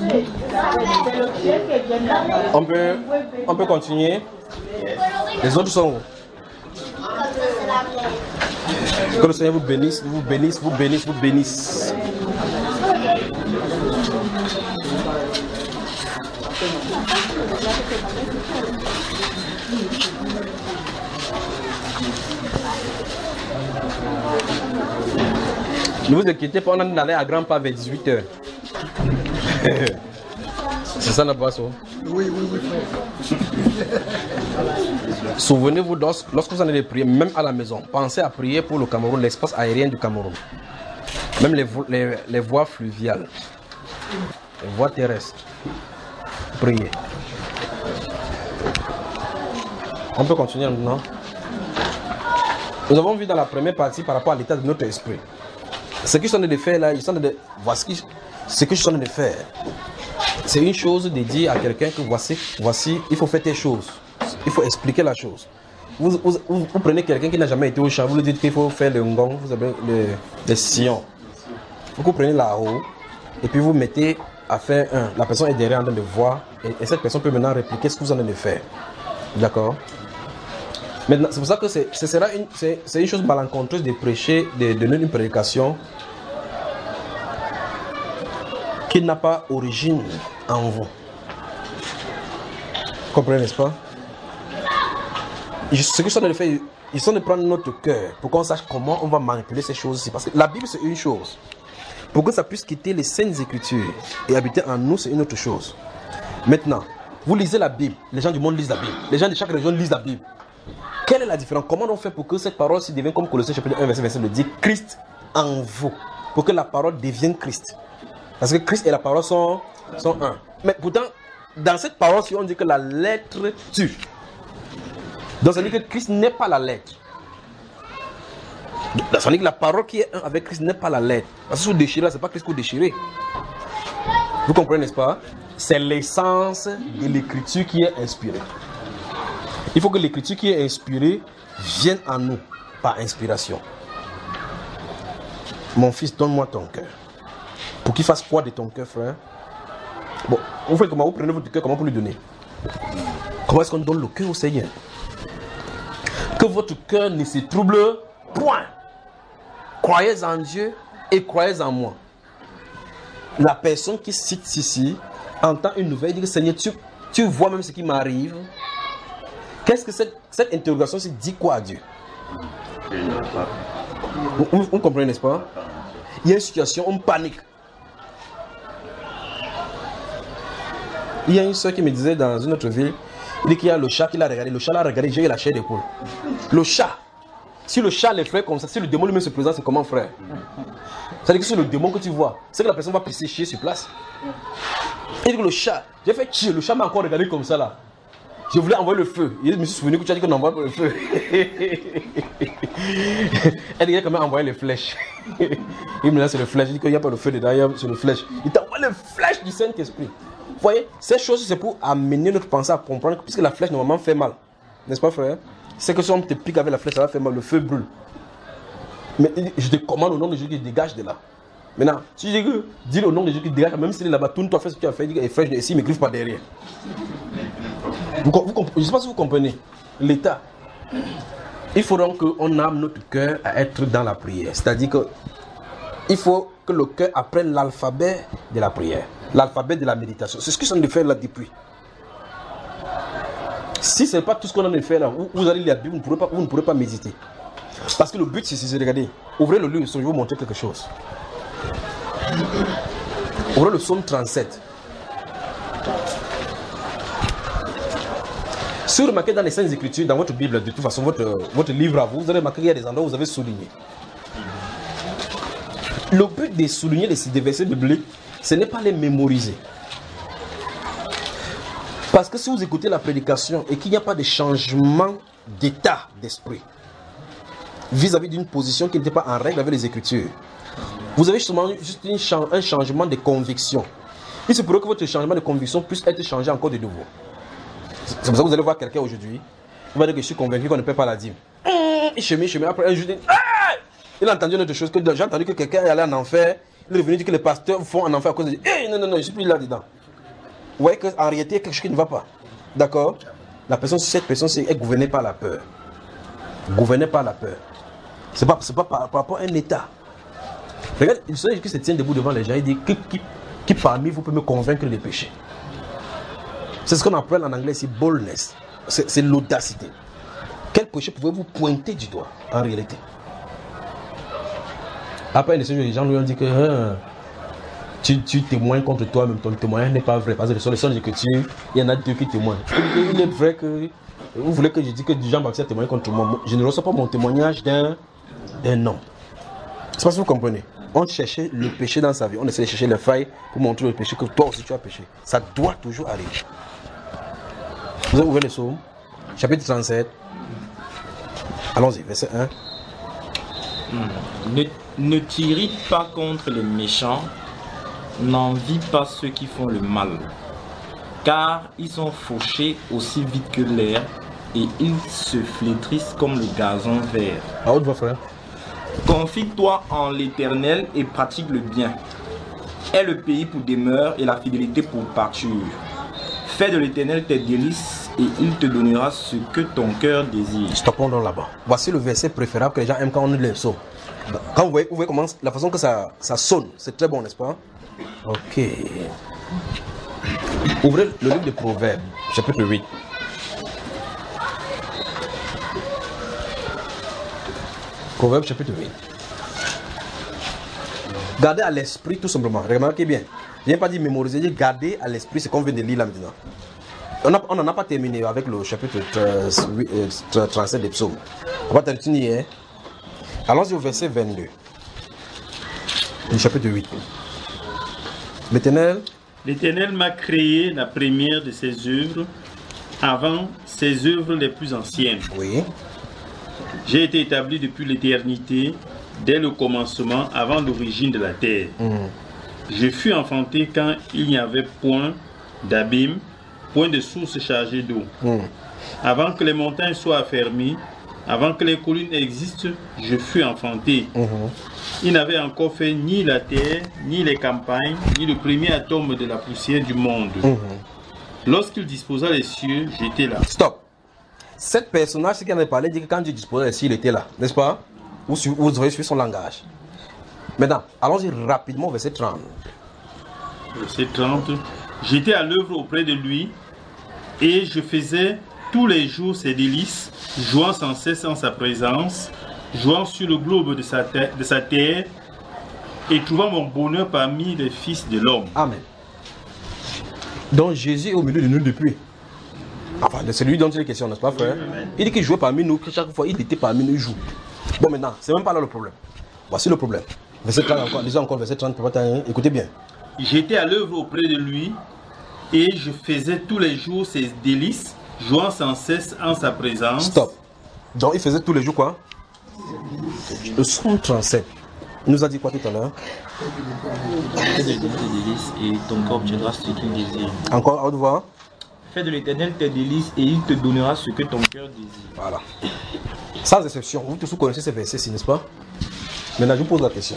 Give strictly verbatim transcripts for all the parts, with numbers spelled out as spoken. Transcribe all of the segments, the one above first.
On peut, on peut continuer. Les autres sont où? Que le Seigneur vous bénisse, vous bénisse, vous bénisse, vous bénisse. Ne vous inquiétez pas, on en est allé à grands pas vers dix-huit heures. C'est ça la boisson? Oui, oui, oui, frère. Souvenez-vous, lorsque vous en allez prier, même à la maison, pensez à prier pour le Cameroun, l'espace aérien du Cameroun. Même les, vo les, les voies fluviales, les voies terrestres. Priez. On peut continuer maintenant. Nous avons vu dans la première partie par rapport à l'état de notre esprit. Ce que je suis en train de faire là, je suis en train de... voici ce que je suis en train de faire. C'est une chose de dire à quelqu'un que voici, voici, il faut faire telle chose. Il faut expliquer la chose. Vous, vous, vous, vous prenez quelqu'un qui n'a jamais été au champ, vous lui dites qu'il faut faire le ngong, vous avez le, le sillon. Vous prenez là-haut et puis vous mettez à faire un. La personne est derrière en train de voir et, et cette personne peut maintenant répliquer ce que vous en train de faire. D'accord? Maintenant, c'est pour ça que ce sera une, c'est une chose malencontreuse de prêcher, de donner une prédication qui n'a pas origine en vous. Vous comprenez, n'est-ce pas? Ce que je suis en train de faire, ils sont de prendre notre cœur pour qu'on sache comment on va manipuler ces choses-ci. Parce que la Bible, c'est une chose. Pour que ça puisse quitter les saintes écritures et habiter en nous, c'est une autre chose. Maintenant, vous lisez la Bible. Les gens du monde lisent la Bible. Les gens de chaque région lisent la Bible. Quelle est la différence? Comment on fait pour que cette parole se devienne comme Colossiens chapitre un, verset vingt-sept le dit, Christ en vous. Pour que la parole devienne Christ. Parce que Christ et la parole sont, sont un. Mais pourtant, dans cette parole, si on dit que la lettre tue. Donc ça veut dire que Christ n'est pas la lettre. Donc, ça veut dire que la parole qui est un avec Christ n'est pas la lettre. Parce que si vous déchirez, ce n'est pas Christ que vous déchirez. Vous comprenez, n'est-ce pas? C'est l'essence de l'écriture qui est inspirée. Il faut que l'écriture qui est inspirée vienne en nous par inspiration. Mon fils, donne-moi ton cœur. Pour qu'il fasse quoi de ton cœur, frère? Bon, vous faites comment? Vous prenez votre cœur, comment pour lui donner? Comment est-ce qu'on donne le cœur au Seigneur? Que votre cœur ne se trouble point. Croyez en Dieu et croyez en moi. La personne qui cite ici entend une nouvelle et dit que Seigneur, tu, tu vois même ce qui m'arrive. Qu'est-ce que cette, cette interrogation se dit quoi à Dieu? Vous, vous, vous comprenez, n'est-ce pas? Il y a une situation, on panique. Il y a une soeur qui me disait dans une autre ville, il dit qu'il y a le chat qui l'a regardé. Le chat l'a regardé, j'ai eu la chair d'épaule. Le chat. Si le chat les ferait comme ça, si le démon lui-même se présente, c'est comment, frère? C'est-à-dire que c'est le démon que tu vois. C'est que la personne va pisser chier sur place. Il dit que le chat, j'ai fait chier, le chat m'a encore regardé comme ça là. Je voulais envoyer le feu. Je me suis souvenu que tu as dit qu'on envoie le feu. Elle dit comment envoyer les flèches. Il me laisse le flèche. Il dit qu'il n'y a pas de feu dedans, il y a sur le flèche. Il t'envoie les flèches du Saint-Esprit. Vous voyez, ces choses, c'est pour amener notre pensée à comprendre que puisque la flèche normalement fait mal. N'est-ce pas, frère? C'est que si on te pique avec la flèche, ça va faire mal, le feu brûle. Mais je te commande au nom de Jésus qui dégage de là. Maintenant, si je dis que dis le nom de Jésus qui dégage, même s'il est là-bas, tourne-toi, fais ce que tu as fait, dis que flèche, ici, il ne me griffe pas derrière. Vous, vous, je ne sais pas si vous comprenez l'état. Il faut donc qu'on ame notre cœur à être dans la prière. C'est-à-dire que il faut que le cœur apprenne l'alphabet de la prière, l'alphabet de la méditation. C'est ce que je suis en train de faire là depuis. Si ce n'est pas tout ce qu'on a de faire là, vous, vous allez lire la Bible, vous ne pourrez pas, vous ne pourrez pas méditer. Parce que le but c'est de regarder. Ouvrez le livre, je vais vous montrer quelque chose. Ouvrez le psaume trente-sept. Si vous remarquez dans les Saintes Écritures, dans votre Bible, de toute façon, votre, votre livre à vous, vous allez remarquer qu'il y a des endroits où vous avez souligné. Le but de souligner des versets bibliques, ce n'est pas les mémoriser. Parce que si vous écoutez la prédication et qu'il n'y a pas de changement d'état d'esprit vis-à-vis d'une position qui n'était pas en règle avec les Écritures, vous avez justement juste une, un changement de conviction. Il se pourrait que votre changement de conviction puisse être changé encore de nouveau. C'est pour ça que vous allez voir quelqu'un aujourd'hui, il va dire que je suis convaincu qu'on ne paie pas la dîme. Il chemine, chemine, après un jour, il dit, ah! Il a entendu une autre chose, que j'ai entendu que quelqu'un est allé en enfer, il est venu dire que les pasteurs font un enfer à cause de... Hey, non, non, non, je ne suis plus là-dedans. Vous voyez qu'en réalité, il y a quelque chose qui ne va pas. D'accord? La personne, cette personne est gouvernée par la peur. Gouvernée par la peur. Ce n'est pas, pas par, par rapport à un état. Regarde, il se dit que se tient debout devant les gens, il dit qui, qui, qui parmi vous peut me convaincre des péchés. C'est ce qu'on appelle en anglais ici boldness. C'est l'audacité. Quel péché pouvez-vous pointer du doigt en réalité? Après, les gens lui ont dit que hein, tu, tu témoignes contre toi-même, ton témoignage n'est pas vrai. Parce que sur les seules écritures, il y en a deux qui témoignent. Il est vrai que vous voulez que je dise que Jean-Baptiste a témoigné contre moi. Je ne reçois pas mon témoignage d'un homme. C'est parce que vous comprenez. On cherchait le péché dans sa vie. On essaie de chercher les failles pour montrer le péché que toi aussi tu as péché. Ça doit toujours arriver. Vous avez ouvert le psaume, chapitre trente-sept. Allons-y, verset un. Ne, ne t'irrite pas contre les méchants, n'envie pas ceux qui font le mal, car ils sont fauchés aussi vite que l'air et ils se flétrissent comme le gazon vert. À haute voix, frère. Confie-toi en l'Éternel et pratique le bien. Aie le pays pour demeure et la fidélité pour pâture. Fais de l'Éternel tes délices et il te donnera ce que ton cœur désire. Stoppons donc là-bas. Voici le verset préférable que les gens aiment quand on lit les psaumes. Quand vous voyez, vous voyez comment la façon que ça, ça sonne, c'est très bon, n'est-ce pas? Ok. Ouvrez le livre de Proverbes, chapitre huit. Proverbes, chapitre huit. Gardez à l'esprit tout simplement. Remarquez bien. Je n'ai pas dit mémoriser, je dis garder à l'esprit ce qu'on vient de lire là maintenant. On n'en a pas terminé avec le chapitre trente-sept des psaumes. On va terminer. Hein? Allons-y au verset vingt-deux. Du chapitre huit. L'Éternel. L'Éternel m'a créé la première de ses œuvres avant ses œuvres les plus anciennes. Oui. J'ai été établi depuis l'éternité, dès le commencement, avant l'origine de la terre. Mm. Je fus enfanté quand il n'y avait point d'abîme, point de source chargée d'eau. Mm. Avant que les montagnes soient affermies, avant que les collines existent, je fus enfanté. Mm-hmm. Il n'avait encore fait ni la terre, ni les campagnes, ni le premier atome de la poussière du monde. Mm-hmm. Lorsqu'il disposa les cieux, j'étais là. Stop. Cet personnage, ce qu'il en a parlé, dit que quand Dieu disposait les cieux, il était là. N'est-ce pas? Vous, vous aurez suivi son langage. Maintenant, allons-y rapidement au verset trente. Verset trente. J'étais à l'œuvre auprès de lui et je faisais tous les jours ses délices, jouant sans cesse en sa présence, jouant sur le globe de sa, terre, de sa terre et trouvant mon bonheur parmi les fils de l'homme. Amen. Donc Jésus est au milieu de nous depuis. Enfin, c'est lui dont il est question, n'est-ce pas, frère? Amen. Il dit qu'il jouait parmi nous, que chaque fois il était parmi nous, il joue. Bon, maintenant, c'est même pas là le problème. Voici le problème. Verset trente encore, déjà encore verset trente, écoutez bien. J'étais à l'œuvre auprès de lui et je faisais tous les jours ses délices, jouant sans cesse en sa présence. Stop. Donc il faisait tous les jours quoi? Le psaume trente-sept. Il nous a dit quoi tout à l'heure? Fais de l'Éternel tes délices et ton corps obtiendra ce qu'il désire. Encore à haute voix. Fais de l'Éternel tes délices et il te donnera ce que ton cœur désire. Voilà. Sans exception, vous tous connaissez ces versets-ci, n'est-ce pas? Maintenant, je vous pose la question.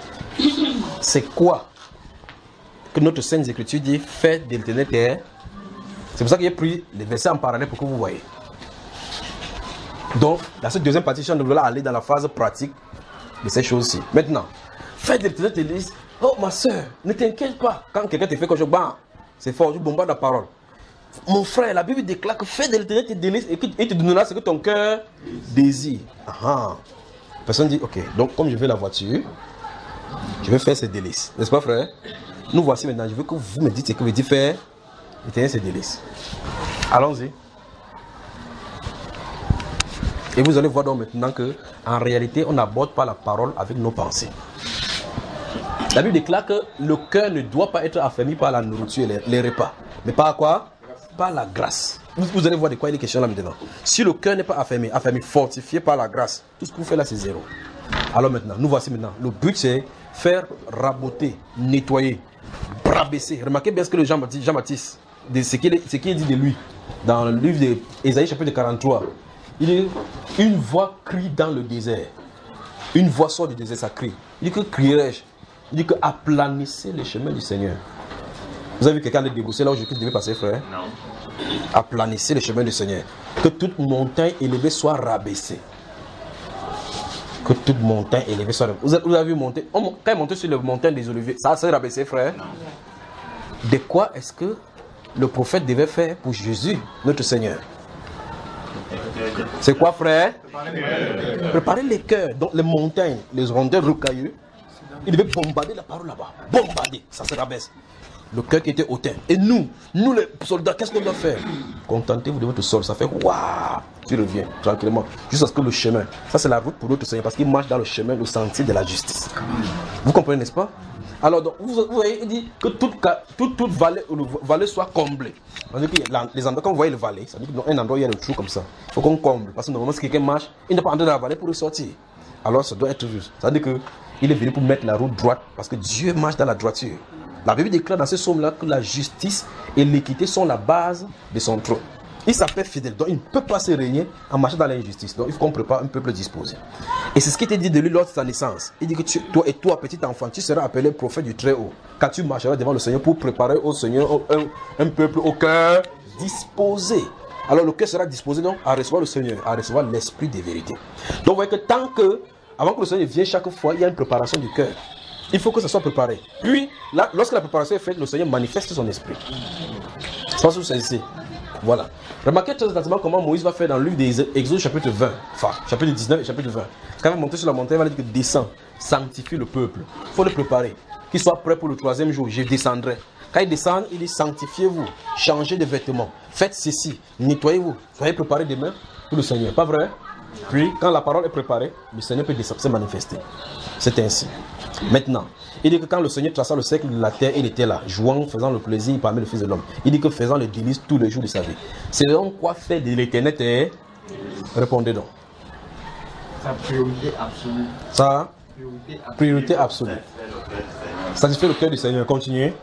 C'est quoi que notre Sainte Écriture dit? Fais de l'Éternel tes... C'est pour ça que j'ai pris les versets en parallèle pour que vous voyez. Donc, dans cette deuxième partie, je vais aller dans la phase pratique de ces choses-ci. Maintenant, fais de l'Éternel tes délices. Oh, ma soeur, ne t'inquiète pas. Quand quelqu'un te fait quelque chose, bah, c'est fort, je bombarde la parole. Mon frère, la Bible déclare que fais de l'Éternel tes délices et il te donnera ce que ton cœur désire. Ah. Personne dit, ok, donc comme je vais la voiture, je vais faire ces délices. N'est-ce pas, frère? Nous voici maintenant, je veux que vous me dites ce que veut dire faire l'Éternel ses délices. Allons-y. Et vous allez voir donc maintenant que, en réalité, on n'aborde pas la parole avec nos pensées. La Bible déclare que le cœur ne doit pas être affermi par la nourriture et les, les repas. Mais par quoi? Par la grâce. Vous, vous allez voir de quoi il est question là maintenant. Si le cœur n'est pas affermi, affermi, fortifié par la grâce, tout ce que vous faites là c'est zéro. Alors maintenant, nous voici maintenant. Le but c'est faire raboter, nettoyer, rabaisser. Remarquez bien ce que le Jean-Baptiste, Jean-Baptiste, ce qu'il ce qu'il dit de lui dans le livre d'Ésaïe chapitre quarante-trois. Il dit une voix crie dans le désert. Une voix sort du désert, ça crie. Il dit que crierai-je? Il dit que aplanissez les chemins du Seigneur. Vous avez vu quelqu'un de débroussé là où je devais passer, frère? Non. Aplanissez les chemins du Seigneur. Que toute montagne élevée soit rabaissée. Que toute montagne élevée soit rabaissée. Vous avez, vous avez vu monter, on, quand il monte sur les montagnes des Oliviers, ça s'est rabaissé, frère? Non. De quoi est-ce que le prophète devait faire pour Jésus, notre Seigneur? C'est quoi, frère? Préparer les cœurs. Donc les montagnes, les rondeurs rocailleux, il devait bombarder la parole là-bas. Bombarder, ça se rabaisse. Le cœur qui était hautain. Et nous, nous les soldats, qu'est-ce qu'on doit faire? Contentez-vous de votre sol. Ça fait waouh, tu reviens tranquillement. Jusqu'à ce que le chemin, ça c'est la route pour notre Seigneur, parce qu'il marche dans le chemin, le sentier de la justice. Vous comprenez, n'est-ce pas? Alors, donc, vous, vous voyez, il dit que toute, toute, toute vallée, vallée soit comblée. Les endroits, quand vous voyez le vallée, ça veut dire qu'un endroit, il y a le trou comme ça. Il faut qu'on comble. Parce que normalement, si quelqu'un marche, il n'est pas entré dans la vallée pour ressortir. Alors, ça doit être juste. Ça veut dire qu'il est venu pour mettre la route droite, parce que Dieu marche dans la droiture. La Bible déclare dans ce psaume-là que la justice et l'équité sont la base de son trône. Il s'appelle fidèle, donc il ne peut pas se régner en marchant dans l'injustice. Donc il faut qu'on prépare un peuple disposé. Et c'est ce qui était dit de lui lors de sa naissance. Il dit que tu, toi et toi, petit enfant, tu seras appelé prophète du Très-Haut, car tu marcheras devant le Seigneur pour préparer au Seigneur un, un peuple au cœur disposé. Alors le cœur sera disposé donc à recevoir le Seigneur, à recevoir l'esprit des vérités. Donc vous voyez que tant que, avant que le Seigneur vienne chaque fois, il y a une préparation du cœur. Il faut que ça soit préparé. Puis, là, lorsque la préparation est faite, le Seigneur manifeste son esprit. C'est pas ce que c'est ici. Voilà. Remarquez très attentivement comment Moïse va faire dans le livre des Exode chapitre vingt, enfin chapitre dix-neuf et chapitre vingt. Quand il va monter sur la montagne, il va dire que descend, sanctifie le peuple. Il faut le préparer. Qu'il soit prêt pour le troisième jour, je descendrai. Quand il descend, il dit sanctifiez-vous, changez de vêtements, faites ceci, nettoyez-vous, soyez préparés demain pour le Seigneur. Pas vrai? Puis, quand la parole est préparée, le Seigneur peut se manifester. C'est ainsi. Maintenant, il dit que quand le Seigneur traça le cercle de la terre, il était là, jouant, faisant le plaisir parmi le Fils de l'homme. Il dit que faisant le délice tous les jours de sa vie. C'est donc quoi faire de l'éternel terre? Répondez donc. Sa priorité absolue. Sa priorité absolue. Satisfait le cœur du Seigneur. Continuez.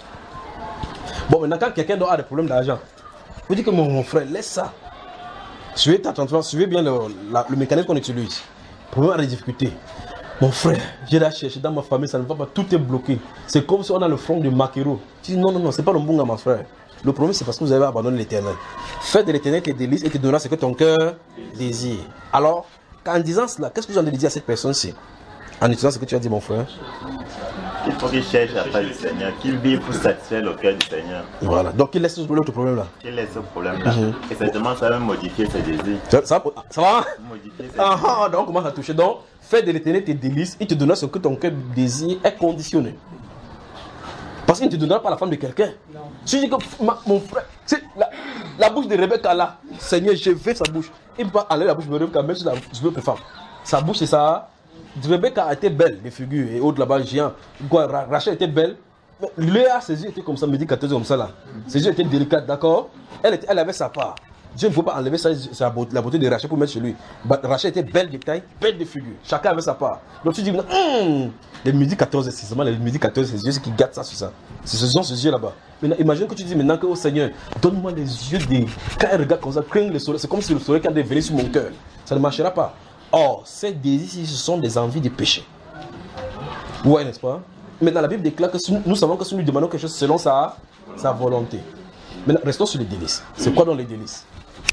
Bon, maintenant, quand quelqu'un a des problèmes d'argent, vous dites que mon, mon frère, laisse ça. Suivez attentivement, suivez bien le, la, le mécanisme qu'on utilise. Problème à des difficultés. Mon frère, j'ai la cherché dans ma famille, ça ne va pas, tout est bloqué. C'est comme si on a le front de Makero. Tu dis non, non, non, c'est pas le bon mon frère. Le problème, c'est parce que vous avez abandonné l'éternel. Fais de l'éternel tes délices et te donnera ce que ton cœur désire. Alors, en disant cela, qu'est-ce que vous en avez dit à cette personne-ci? En utilisant ce que tu as dit, mon frère? Il faut qu'il cherche la face du Seigneur, qu'il vive pour satisfaire le cœur du Seigneur. Voilà, donc il laisse l'autre problème-là. Qu'il laisse ce problème-là. Mm-hmm. Et certainement, ça va modifier ses désirs. Ça, ça, ça va? Modifier ses Ah, ah, donc on commence à toucher. Donc, fais de l'éternel tes délices, il te donnera ce que ton cœur désire, est conditionné. Parce qu'il ne te donnera pas la femme de quelqu'un. Si je dis que ma, mon frère, c'est la, la bouche de Rebecca là, Seigneur, je vais sa bouche. Il ne peut pas enlever la bouche de Rebecca, même si la, je veux femme. Sa bouche, c'est ça. Rebecca a été belle, les figures et autres là-bas, géant. Rachel était belle. Léa, ses yeux étaient comme ça, me dit quatorze comme ça là. Ses yeux étaient délicates, d'accord? elle, elle avait sa part. Dieu ne faut pas enlever sa, sa beauté, la beauté de Rachel pour mettre chez lui. Rachel était belle de taille, belle de figure. Chacun avait sa part. Donc tu dis, hum, les midi quatorze, c'est seulement les midi quatorze, c'est Dieu qui gâte ça sur ça. C'est ce sont ces yeux là-bas. Maintenant, imagine que tu dis maintenant que au Seigneur, donne-moi les yeux des. Quand elle regarde comme ça, craigne le soleil. C'est comme si le soleil quand il venait sur mon cœur. Ça ne marchera pas. Or, ces désirs, ce sont des envies de péché. Ouais, n'est-ce pas? Maintenant, la Bible déclare que si nous, nous savons que si nous demandons quelque chose selon sa, sa volonté. Maintenant, restons sur les délices. C'est quoi dans les délices?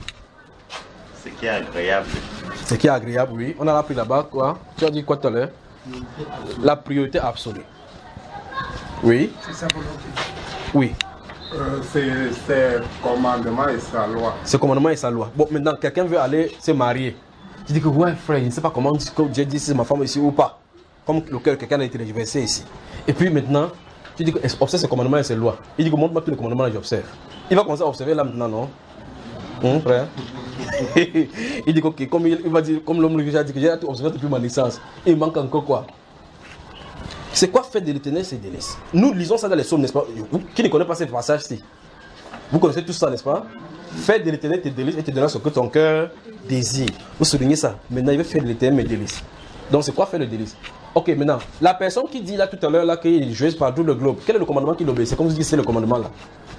Ce qui est agréable. Ce qui est agréable, oui. On a appris là-bas, quoi? Tu as dit quoi tout à l'heure? La priorité absolue. Oui. C'est sa volonté. Oui. Euh, c'est ses commandements et sa loi. Ses commandements et sa loi. Bon, maintenant, quelqu'un veut aller se marier. Tu dis que, ouais, frère, je ne sais pas comment Dieu dit si c'est ma femme ici ou pas. Comme le cœur, quelqu'un a été réversé ici. Et puis maintenant, tu dis que observe ses commandements et ses lois. Il dit que montre-moi tous les commandements et j'observe. Il va commencer à observer là maintenant, non? Hum, frère. Il dit que, ok, comme il, il va dire, comme l'homme lui a dit que j'ai observé depuis ma naissance. Il manque encore quoi? C'est quoi faire de l'éternel ses délices? Nous lisons ça dans les psaumes, n'est-ce pas? Vous qui ne connaissez pas ce passage-ci? Vous connaissez tout ça, n'est-ce pas? Fais de l'éternel tes délices et te donnera ce que ton cœur désire. Vous soulignez ça. Maintenant, il veut faire de l'éternel mes délices. Donc, c'est quoi faire le délice? Ok, maintenant, la personne qui dit là tout à l'heure là qu'il joue par tout le globe, quel est le commandement qu'il obéit? C'est comme vous dites, c'est le commandement là.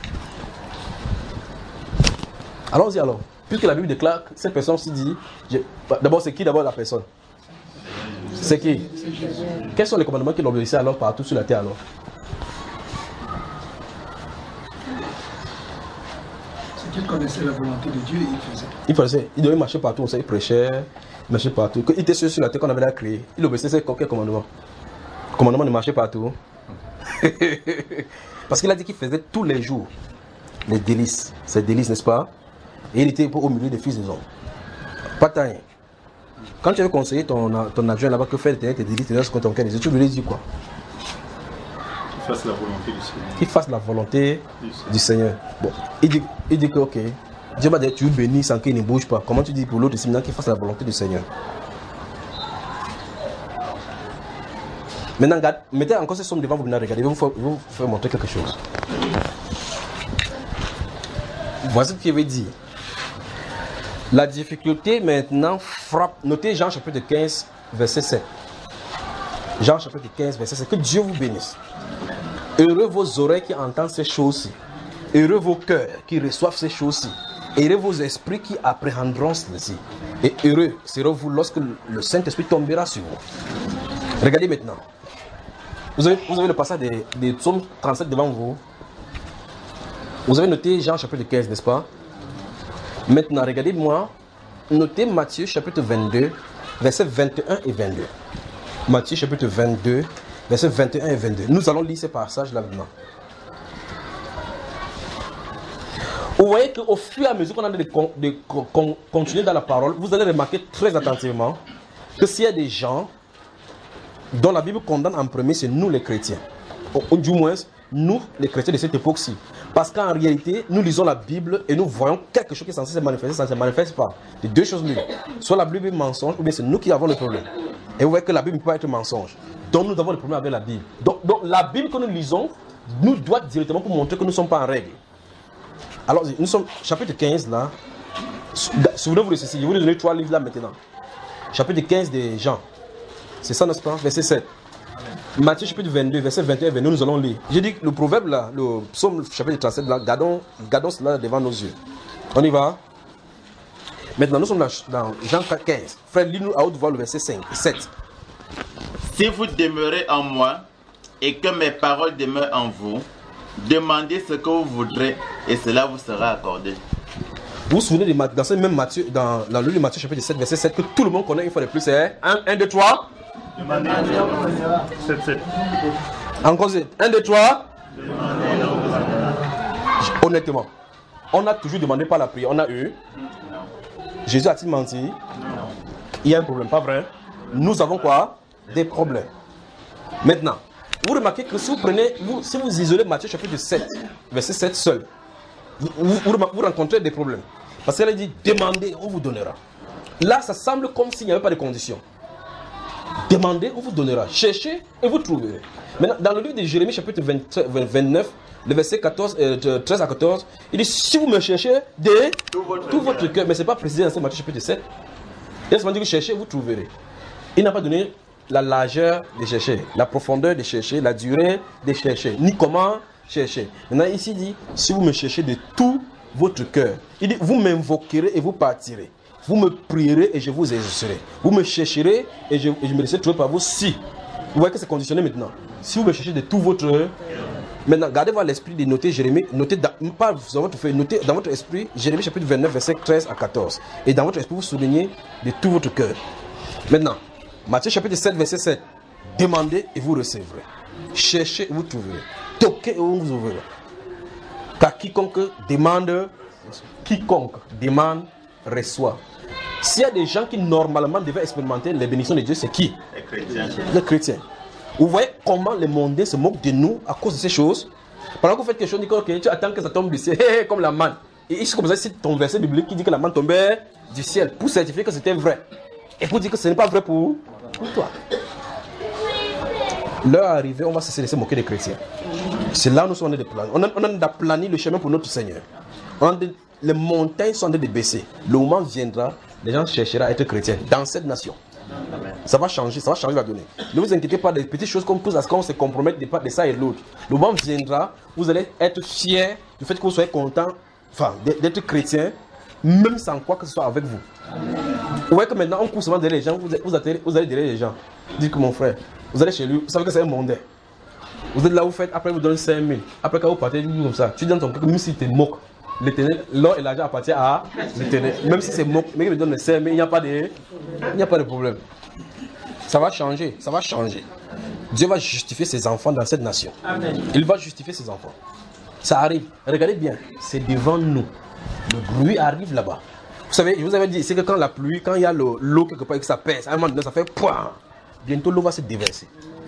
Allons-y alors. Puisque la Bible déclare que cette personne s'y dit, je... d'abord, c'est qui d'abord la personne? C'est qui? Quels sont les commandements qu'il obéissait alors partout sur la terre alors? C'est qu'il connaissait la volonté de Dieu et il faisait. Il faisait, il devait marcher partout, il prêchait, il marchait partout. Il était sur la terre qu'on avait là créé. Il obéissait quel commandement? Le commandement de marcher partout. Parce qu'il a dit qu'il faisait tous les jours les délices. Ces délices, n'est-ce pas? Et il était au milieu des fils des hommes. Pas taille. Quand tu avais conseillé ton, ton adjoint là-bas que faire tes délices, tu contre ton cœur, tu lui dis quoi? Qu'il fasse la volonté du Seigneur. Qu'il fasse la volonté du Seigneur. Bon, il dit, il dit que ok, Dieu m'a dit tu bénis sans qu'il ne bouge pas. Comment tu dis pour l'autre maintenant qu'il fasse la volonté du Seigneur? Maintenant, regarde, mettez encore ces sommes devant vous, regardez, je vais vous faire, vous faire montrer quelque chose. Voici ce qu'il veut dire. La difficulté maintenant frappe. Notez Jean chapitre quinze, verset sept. Jean chapitre quinze, verset sept. Que Dieu vous bénisse. Heureux vos oreilles qui entendent ces choses-ci. Heureux vos cœurs qui reçoivent ces choses-ci. Heureux vos esprits qui appréhenderont ceci. Et heureux serez-vous lorsque le Saint-Esprit tombera sur vous. Regardez maintenant. Vous avez, vous avez le passage des, des psaumes trente-sept devant vous. Vous avez noté Jean chapitre quinze, n'est-ce pas? Maintenant, regardez-moi. Notez Matthieu chapitre vingt-deux, versets vingt et un et vingt-deux. Matthieu chapitre vingt-deux, versets vingt et un et vingt-deux. Nous allons lire ces passages-là maintenant. Vous voyez qu'au fur et à mesure qu'on a de, de, de, de continuer dans la parole, vous allez remarquer très attentivement que s'il y a des gens dont la Bible condamne en premier, c'est nous les chrétiens. Ou, ou du moins, nous les chrétiens de cette époque-ci. Parce qu'en réalité, nous lisons la Bible et nous voyons quelque chose qui est censé se manifester, ça ne se manifeste pas. Les deux choses l'une. Soit la Bible est mensonge, ou bien c'est nous qui avons le problème. Et vous voyez que la Bible ne peut pas être mensonge. Donc nous avons le problème avec la Bible. Donc, donc la Bible que nous lisons nous doit directement pour montrer que nous ne sommes pas en règle. Alors nous sommes chapitre quinze là. Souvenez-vous de ceci, je vais vous donner trois livres là maintenant. Chapitre quinze de Jean. C'est ça, n'est-ce pas? Verset sept. Matthieu chapitre vingt-deux, verset vingt et un et vingt-deux, nous allons lire. J'ai dit que le proverbe là, le psaume chapitre trente-sept là, gardons, gardons cela devant nos yeux. On y va. Maintenant, nous sommes dans Jean quinze. Frère, lis-nous à haute voix le verset cinq, sept. Si vous demeurez en moi et que mes paroles demeurent en vous, demandez ce que vous voudrez et cela vous sera accordé. Vous vous souvenez de, dans ce même Matthieu, dans, dans le livre de Matthieu chapitre sept, verset sept, que tout le monde connaît une fois de plus, c'est un, deux, trois. sept, sept. Encore un, deux, trois. Honnêtement, on a toujours demandé par la prière, on a eu. Jésus a-t-il menti? Il y a un problème, pas vrai? Nous avons quoi? Des problèmes. Maintenant, vous remarquez que si vous prenez, vous, si vous isolez Matthieu chapitre sept, verset sept seul, vous, vous, vous rencontrez des problèmes. Parce qu'elle a dit, demandez, on vous donnera. Là, ça semble comme s'il n'y avait pas de conditions. Demandez, on vous donnera. Cherchez et vous trouverez. Maintenant, dans le livre de Jérémie, chapitre vingt, vingt-neuf, le verset quatorze, euh, treize à quatorze, il dit, si vous me cherchez de tout votre, tout votre cœur, mais ce n'est pas précisé dans ce Matthieu chapitre sept, il a seulement dit que cherchez, vous trouverez. Il n'a pas donné la largeur de chercher, la profondeur de chercher, la durée de chercher, ni comment chercher. Maintenant, ici, il dit, si vous me cherchez de tout votre cœur, il dit, vous m'invoquerez et vous partirez. Vous me prierez et je vous exaucerai. Vous me chercherez et je, et je me laisserai trouver par vous si. Vous voyez que c'est conditionné maintenant. Si vous me cherchez de tout votre... Maintenant, gardez votre l'esprit de noter Jérémie. Notez dans, pas dans votre feuille, notez dans votre esprit Jérémie chapitre vingt-neuf, verset treize à quatorze. Et dans votre esprit, vous soulignez de tout votre cœur. Maintenant, Matthieu chapitre sept, verset sept. Demandez et vous recevrez. Cherchez et vous trouverez. Toquez et on vous ouvrira. Car quiconque demande, quiconque demande, reçoit. S'il y a des gens qui normalement devaient expérimenter les bénédictions de Dieu, c'est qui? Les chrétiens. Les chrétiens. Vous voyez comment les mondains se moquent de nous à cause de ces choses? Pendant que vous faites quelque chose, okay, tu attends que ça tombe du ciel, comme la manne. Et c'est comme ça, c'est ton verset biblique qui dit que la manne tombait du ciel pour certifier que c'était vrai. Et pour dire que ce n'est pas vrai pour, pour toi. L'heure arrivée, on va se laisser moquer des chrétiens. C'est là où nous sommes en train de planer. On a, on a plané le chemin pour notre Seigneur. On a de, les montagnes sont en train de baisser. Le moment viendra, les gens chercheront à être chrétiens dans cette nation. Amen. Ça va changer, ça va changer la donnée. Ne vous inquiétez pas des petites choses comme tout ça, qu'on se compromette de, de ça et de l'autre. Le moment viendra, vous allez être fiers du fait que vous soyez contents, enfin, d'être chrétien, même sans quoi que ce soit avec vous. Amen. Vous voyez que maintenant, on court souvent derrière les gens, vous, vous, allez, vous allez derrière les gens. Dis que mon frère, vous allez chez lui, vous savez que c'est un mondain. Vous êtes là, vous faites, après vous donnez cinq mille. Après quand vous partez, vous comme ça. Tu donnes ton cœur, même s'il te moque. L'éternel, l'or et l'argent appartiennent à l'éternel. Même si c'est moque, mais il me donne les cinq mille, il n'y a pas de, il n'y a pas de problème. Ça va changer, ça va changer. Dieu va justifier ses enfants dans cette nation. Amen. Il va justifier ses enfants. Ça arrive. Regardez bien, c'est devant nous. Le bruit arrive là-bas. Vous savez, je vous avais dit, c'est que quand la pluie, quand il y a l'eau quelque part et que ça pèse, à un moment donné, ça fait point. Bientôt l'eau va se déverser.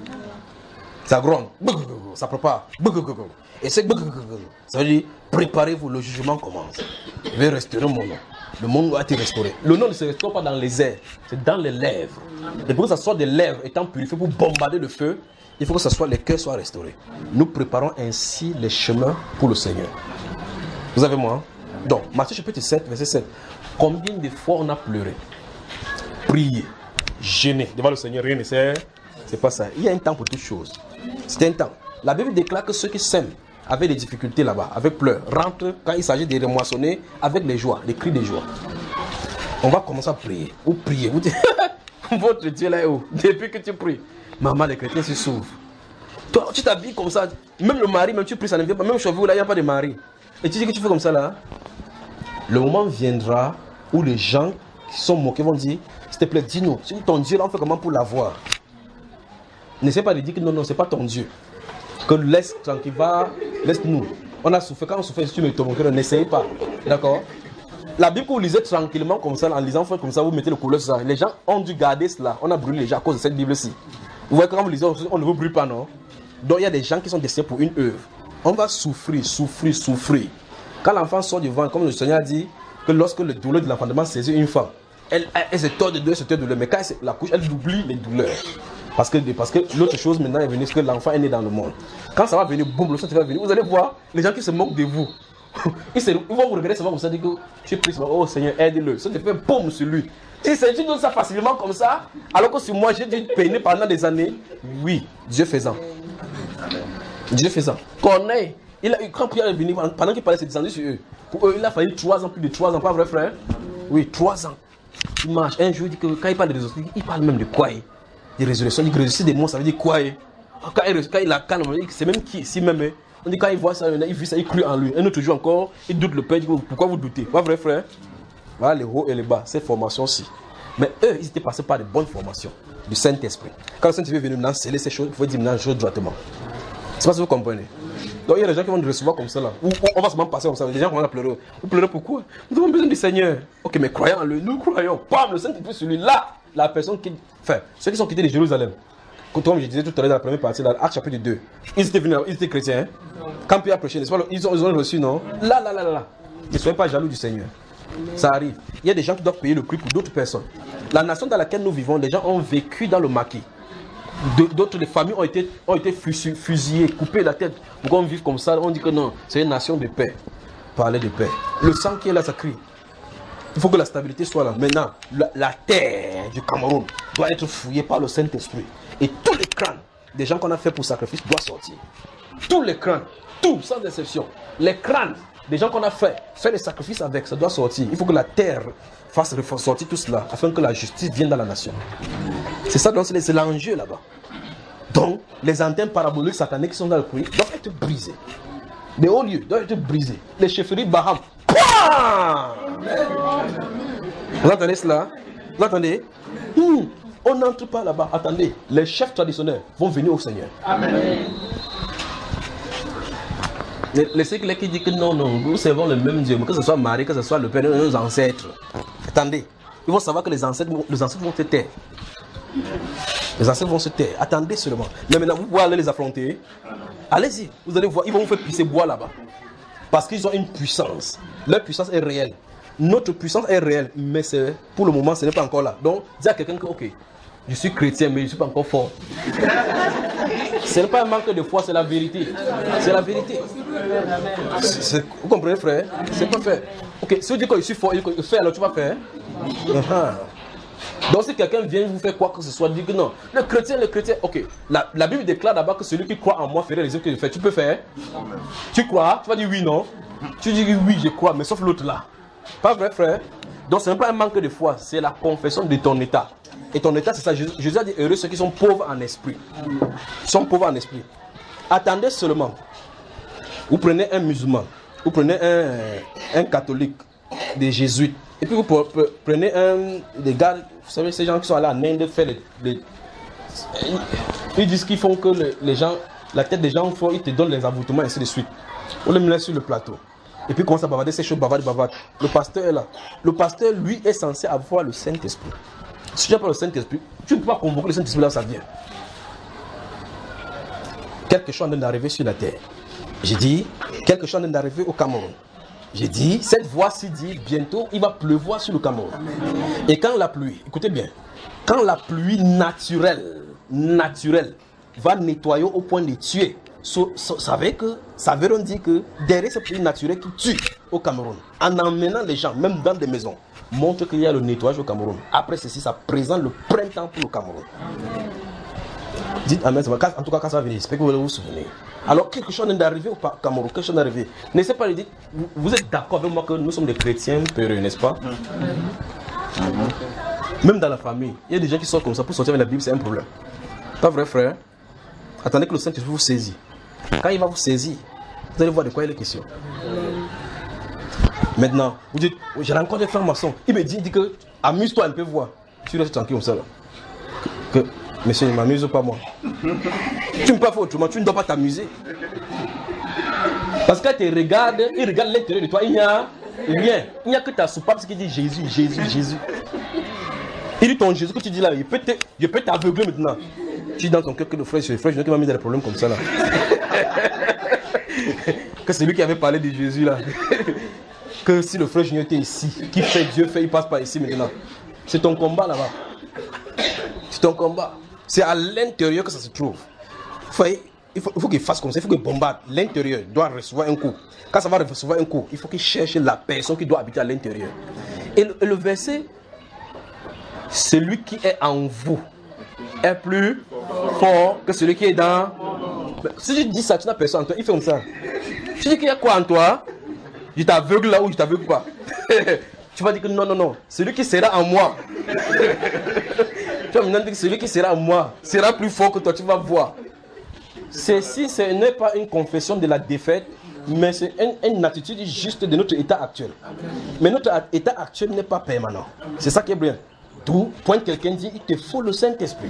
Ça gronde, ça prépare. Et c'est ça veut dire, préparez-vous, le jugement commence. Je vais restaurer mon nom. Le monde doit être restauré. Le nom ne se restaure pas dans les airs, c'est dans les lèvres. Et pour que ça soit des lèvres étant purifiées pour bombarder le feu, il faut que ça soit, les cœurs soient restaurés. Nous préparons ainsi les chemins pour le Seigneur. Vous avez moi? Hein? Donc, Matthieu chapitre sept, verset sept. Combien de fois on a pleuré, prié, gêné devant le Seigneur, rien ne sert. C'est pas ça. Il y a un temps pour toutes choses. C'est un temps. La Bible déclare que ceux qui sèment avec des difficultés là-bas, avec pleurs, rentrent quand il s'agit de remoissonner avec les joies, les cris de joie. On va commencer à prier. Vous priez. Vous dites, votre Dieu là est où? Depuis que tu pries, maman, les chrétiens se sauvent. Toi, tu t'habilles comme ça. Même le mari, même tu pries, ça ne vient pas. Même chez vous là, il n'y a pas de mari. Et tu dis que tu fais comme ça là. Le moment viendra où les gens qui sont moqués vont dire, s'il te plaît, dis-nous, ton Dieu là, on fait comment pour l'avoir? N'essaie pas de dire que non, non, c'est pas ton Dieu. Que laisse tranquille, va, laisse-nous. On a souffert, quand on souffre, si tu me tombes, n'essayez pas. D'accord? La Bible, vous lisez tranquillement comme ça, en lisant comme ça, vous mettez le couleur sur ça. Les gens ont dû garder cela. On a brûlé les gens à cause de cette Bible-ci. Vous voyez, quand vous lisez, on ne vous brûle pas, non? Donc il y a des gens qui sont destinés pour une œuvre. On va souffrir, souffrir, souffrir. Quand l'enfant sort du ventre, comme le Seigneur a dit, que lorsque le douleur de l'enfantement saisit une femme, elle, elle, elle se tord de douleur, se tord de douleur. Mais quand elle la couche, elle oublie les douleurs. Parce que, parce que l'autre chose maintenant est venue, c'est que l'enfant est né dans le monde. Quand ça va venir, boum, le sang va venir, vous allez voir les gens qui se moquent de vous. Ils, se, ils vont vous regarder, ça va vous dire que tu pries, oh Seigneur, aide-le. Ça te fait boum sur lui. Si tu donnes ça facilement comme ça, alors que si moi j'ai dû peiner pendant des années, oui, Dieu faisant. Dieu faisant. Corneille, il a eu, quand Pierre est venu, pendant qu'il parlait, c'est descendu sur eux. Pour eux, il a fallu trois ans, plus de trois ans, pas vrai frère? Oui, trois ans. Il marche. Un jour, il dit que quand il parle de résolution, il parle même de quoi? Des résolutions, il dit que réussir des mots, ça veut dire quoi? Quand il, quand il a calme, c'est même qui, si même. On dit quand il voit ça, il vit ça, il crut en lui. Un autre jour encore, il doute le père, il dit pourquoi vous doutez? Pas vrai frère? Voilà les hauts et les bas, cette formation-ci. Mais eux, ils étaient passés par de bonnes formations du Saint-Esprit. Quand le Saint-Esprit est venu maintenant sceller ces choses, il faut dire maintenant les choses droitement. C'est pas si vous comprenez. Donc il y a des gens qui vont nous recevoir comme ça là. Ou on va seulement passer comme ça. Les gens vont pleurer. Vous pleurez pourquoi? Nous avons besoin du Seigneur. Ok, mais croyons en lui, nous croyons. Bam, le Saint-Esprit sur lui. Là, la personne qui. Enfin, ceux qui sont quittés de Jérusalem. Comme je disais tout à l'heure dans la première partie, dans Actes chapitre deux. Ils étaient venus, ils étaient chrétiens. Hein? Quand Pierre a prêché, ils ont, ils ont reçu, non? Là, là, là, là. Ne soyez pas jaloux du Seigneur. Ça arrive. Il y a des gens qui doivent payer le prix pour d'autres personnes. La nation dans laquelle nous vivons, les gens ont vécu dans le maquis. D'autres les familles ont été, ont été fusillées, coupées la tête. Pourquoi on vit comme ça? On dit que non, c'est une nation de paix. Parler de paix. Le sang qui est là, ça crie. Il faut que la stabilité soit là. Maintenant, la, la terre du Cameroun doit être fouillée par le Saint-Esprit. Et tous les crânes des gens qu'on a fait pour sacrifice doivent sortir. Tous les crânes, tout, sans exception. Les crânes des gens qu'on a fait, faire des sacrifices avec, ça doit sortir. Il faut que la terre fasse ressortir tout cela, afin que la justice vienne dans la nation. C'est ça, donc c'est l'enjeu là-bas. Donc, les antennes paraboliques sataniques qui sont dans le pays doivent être brisées. Les hauts lieux doivent être brisés. Les chefferies Baham. Vous entendez cela? Vous entendez? hmm. On n'entre pas là-bas. Attendez, les chefs traditionnels vont venir au Seigneur. Amen. Les, les séculaires qui disent que non, non, nous servons le même Dieu, mais que ce soit Marie, que ce soit le Père de nos ancêtres. Attendez, ils vont savoir que les ancêtres, les ancêtres vont se taire. Les ancêtres vont se taire. Attendez seulement. Mais maintenant, vous pouvez aller les affronter. Allez-y, vous allez voir, ils vont vous faire pisser bois là-bas. Parce qu'ils ont une puissance. Leur puissance est réelle. Notre puissance est réelle, mais pour le moment, ce n'est pas encore là. Donc, dis à quelqu'un que, ok, je suis chrétien, mais je ne suis pas encore fort. Ce n'est pas un manque de foi, c'est la vérité. C'est la vérité. C'est, vous comprenez, frère? C'est pas fait. Ok, si vous dites que je suis fort, il fait, alors tu vas faire. Uh-huh. Donc, si quelqu'un vient vous faire quoi que ce soit, dit que non. Le chrétien, le chrétien, ok. La, la Bible déclare d'abord que celui qui croit en moi ferait les œuvres que je fais. Tu peux faire? Tu crois? Tu vas dire oui, non? Tu dis oui, je crois, mais sauf l'autre là. Pas vrai, frère? Donc, ce n'est pas un manque de foi, c'est la confession de ton état. Et ton état, c'est ça. Jésus, Jésus a dit heureux ceux qui sont pauvres en esprit. Ils sont pauvres en esprit. Attendez seulement. Vous prenez un musulman, vous prenez un, un catholique, des jésuites, et puis vous prenez un des gars, vous savez, ces gens qui sont allés en Inde faire les. les ils disent qu'ils font que le, les gens, la tête des gens font, ils te donnent les avoutements, et ainsi de suite. On les met sur le plateau. Et puis, commence à bavarder, ces choses bavardes, bavardes. Le pasteur est là. Le pasteur, lui, est censé avoir le Saint-Esprit. Si tu n'as pas le Saint-Esprit, tu ne peux pas convoquer le Saint-Esprit là où ça vient. Quelque chose est en train d'arriver sur la terre. J'ai dit, quelque chose est en train d'arriver au Cameroun. J'ai dit, cette voix-ci dit, bientôt, il va pleuvoir sur le Cameroun. Et quand la pluie, écoutez bien, quand la pluie naturelle, naturelle, va nettoyer au point de tuer, So, so, ça veut que, ça veut dire que derrière ce pays naturel qui tue au Cameroun, en emmenant les gens, même dans des maisons, montre qu'il y a le nettoyage au Cameroun. Après ceci, ça présente le printemps pour le Cameroun. Dites Amen, en tout cas quand ça va venir, j'espère que vous allez vous souvenir. Alors quelque chose est arrivé au Cameroun, quelque chose est arrivé. N'essayez pas de dire, vous, vous êtes d'accord avec moi que nous sommes des chrétiens peureux, n'est-ce pas? Mm-hmm. Même dans la famille, il y a des gens qui sortent comme ça pour sortir avec la Bible, c'est un problème. Pas vrai frère? Attendez que le Saint-Esprit vous saisisse. Quand il va vous saisir, vous allez voir de quoi il est question. Maintenant, vous dites, j'ai rencontré un frère maçon. Il me dit, il dit que, amuse-toi un peu, voir. Tu restes tranquille comme ça. Là. Que, que monsieur, ne m'amuse pas moi. Tu ne peux pas faire autrement, tu ne dois pas t'amuser. Parce que quand tu regardes, il regarde l'intérieur de toi, il n'y a rien. Il n'y a que ta soupape qui dit Jésus, Jésus, Jésus. Il dit ton Jésus que tu dis là, il peut te, il peut t'aveugler maintenant. Tu dis dans ton cœur que le frère, c'est le frère qui m'a mis dans des problèmes comme ça là. Que c'est lui qui avait parlé de Jésus là. Que si le frère Junior était ici, qui fait Dieu fait, il passe par ici maintenant. C'est ton combat là-bas. C'est ton combat. C'est à l'intérieur que ça se trouve. Vous voyez, il faut, il faut qu'il fasse comme ça, il faut qu'il bombarde. L'intérieur doit recevoir un coup. Quand ça va recevoir un coup, il faut qu'il cherche la personne qui doit habiter à l'intérieur. Et le, et le verset, celui qui est en vous est plus fort que celui qui est dans... Si je dis ça, tu n'as personne en toi, il fait comme ça. Tu dis qu'il y a quoi en toi? Je t'aveugle là où je t'aveugle pas. Tu vas dire que non, non, non. Celui qui sera en moi. Tu vas me dire que celui qui sera en moi sera plus fort que toi, tu vas voir. Ceci, ce n'est pas une confession de la défaite, mais c'est une, une attitude juste de notre état actuel. Mais notre état actuel n'est pas permanent. C'est ça qui est bien. Tout point quelqu'un dit, il te faut le Saint-Esprit.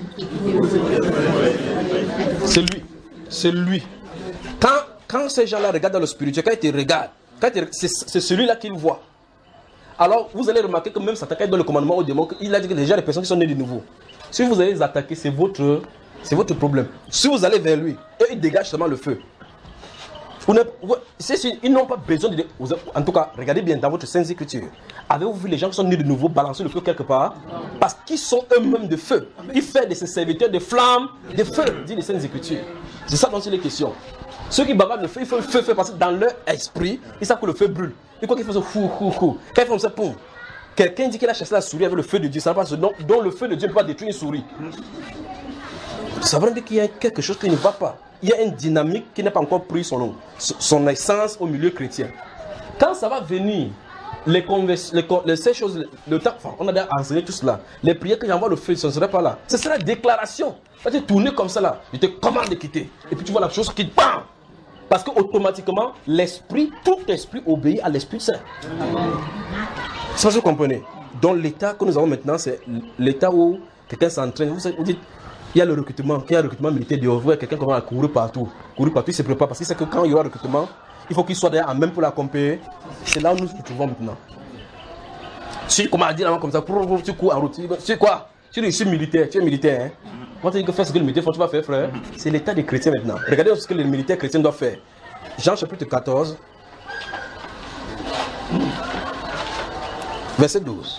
C'est lui. C'est lui. Quand, quand ces gens-là regardent dans le spirituel, quand ils te regardent, c'est, c'est celui-là qu'ils voient. Alors, vous allez remarquer que même Satan, quand il donne le commandement aux démons, il a dit que déjà les personnes qui sont nées de nouveau. Si vous allez les attaquer, c'est votre, c'est votre problème. Si vous allez vers lui, eux, ils dégagent seulement le feu. Vous vous, ils n'ont pas besoin de... En tout cas, regardez bien dans votre Sainte Écriture. Avez-vous vu les gens qui sont nés de nouveau balancer le feu quelque part? Parce qu'ils sont eux-mêmes de feu. Ils font de ces serviteurs de flammes, de feu, dit les Saintes Écritures. C'est ça dont il est question. Ceux qui bavardent le feu, ils font le feu, feu parce que dans leur esprit, ils savent que le feu brûle. Et quoi qu'ils font ce fou, fou, fou. Quand ils font ça, poum. Quelqu'un dit qu'il a chassé la souris avec le feu de Dieu. Ça va pas dont, dont le feu de Dieu ne peut pas détruire une souris. Ça veut dire qu'il y a quelque chose qui ne va pas. Il y a une dynamique qui n'a pas encore pris son, son essence au milieu chrétien. Quand ça va venir, les, les, les ces choses, le temps, enfin, on a déjà enseigné tout cela. Les prières que j'envoie le feu, ce ne serait pas là. Ce serait la déclaration. Tu vas te tourner comme ça là. Je te commande de quitter. Et puis tu vois la chose qui bam! Parce qu'automatiquement, l'esprit, tout esprit obéit à l'Esprit Saint. Ça, vous comprenez. Donc l'état que nous avons maintenant, c'est l'état où quelqu'un s'entraîne. Vous, vous dites, il y a le recrutement, il y a le recrutement militaire de ouvrir quelqu'un qui va courir partout. Courir partout, il se prépare parce qu'il sait que quand il y aura le recrutement, il faut qu'il soit d'ailleurs en même pour l'accompagner. C'est là où nous nous trouvons maintenant. Si, comme on dit là, comme ça, tu cours en route, tu sais quoi? Tu es ici militaire, tu es militaire. Hein? On te dit que faire ce que le militaire faut, tu vas faire, frère. C'est l'état des chrétiens maintenant. Regardez ce que les militaires chrétiens doivent faire. Jean chapitre quatorze, verset douze.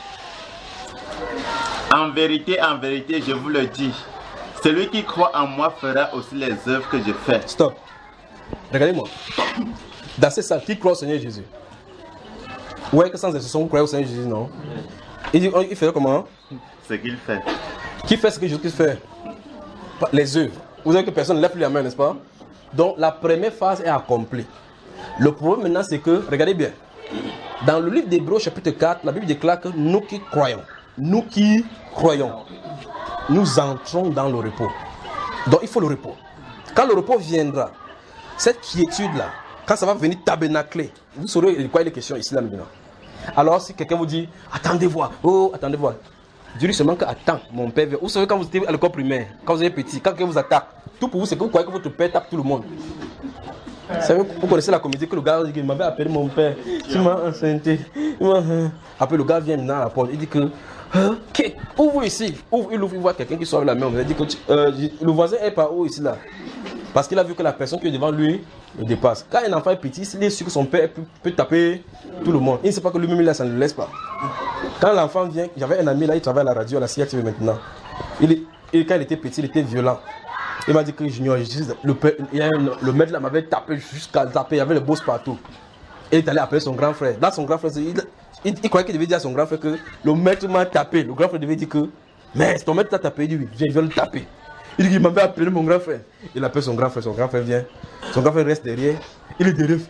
En vérité, en vérité, je vous le dis. Celui qui croit en moi fera aussi les œuvres que je fais. Stop. Regardez-moi. Dans ces salles, qui croit au Seigneur Jésus? Ouais, que sans exception, croit au Seigneur Jésus, non? Il dit, il fait comment? Ce qu'il fait. Qui fait ce que Jésus fait? Les œuvres. Vous savez que personne ne lève plus la main, n'est-ce pas? Donc la première phase est accomplie. Le problème maintenant, c'est que, regardez bien, dans le livre d'Hébreux chapitre quatre, la Bible déclare que nous qui croyons, nous qui croyons, nous entrons dans le repos. Donc il faut le repos. Quand le repos viendra, cette quiétude-là, quand ça va venir tabernacler, vous saurez de quoi il est question ici là maintenant. Alors si quelqu'un vous dit, attendez voir, oh, attendez voir. Dieu seulement que attends, mon père. Vous savez quand vous étiez à l'école primaire, quand vous êtes petit, quand quelqu'un vous attaque, tout pour vous c'est que vous croyez que votre père tape tout le monde. Vous savez, vous connaissez la comédie que le gars dit qu'il m'avait appelé mon père, il m'a enceinté. Après le gars vient maintenant à la porte, il dit que hein, ouvre ici, ouvre, il ouvre, il voit quelqu'un qui sort de la main. Il dit que euh, le voisin est par où ici là? Parce qu'il a vu que la personne qui est devant lui le dépasse. Quand un enfant est petit, il est sûr que son père peut, peut taper tout le monde. Il ne sait pas que lui-même là, ça ne le laisse pas. Quand l'enfant vient, j'avais un ami là, il travaille à la radio, à la C I A T V maintenant. Il, il, quand il était petit, il était violent. Il m'a dit que junior, le, le maître là m'avait tapé jusqu'à taper, il y avait le boss partout. Et il est allé appeler son grand frère. Là, son grand frère, il, il, il croyait qu'il devait dire à son grand frère que le maître m'a tapé. Le grand frère devait dire que, mais ton maître t'a tapé, il dit oui, viens, je vais le taper. Il dit qu'il m'avait appelé mon grand frère. Il appelle son grand frère, son grand frère vient. Son grand frère reste derrière. Il est derrière.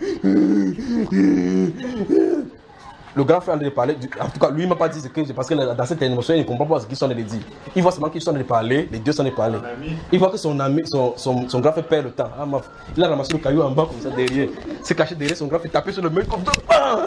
Le grand frère allait parler. En tout cas, lui, il ne m'a pas dit ce que c'est parce que dans cette émotion, il ne comprend pas ce qu'ils sont allés dire. Il voit seulement qu'ils sont allés parler, les deux sont allés parler. Il voit que son ami, son, son, son grand frère perd le temps. Ah, ma... Il a ramassé le caillou en bas comme ça derrière. Il s'est caché derrière son grand frère, taper sur le mur comme ça.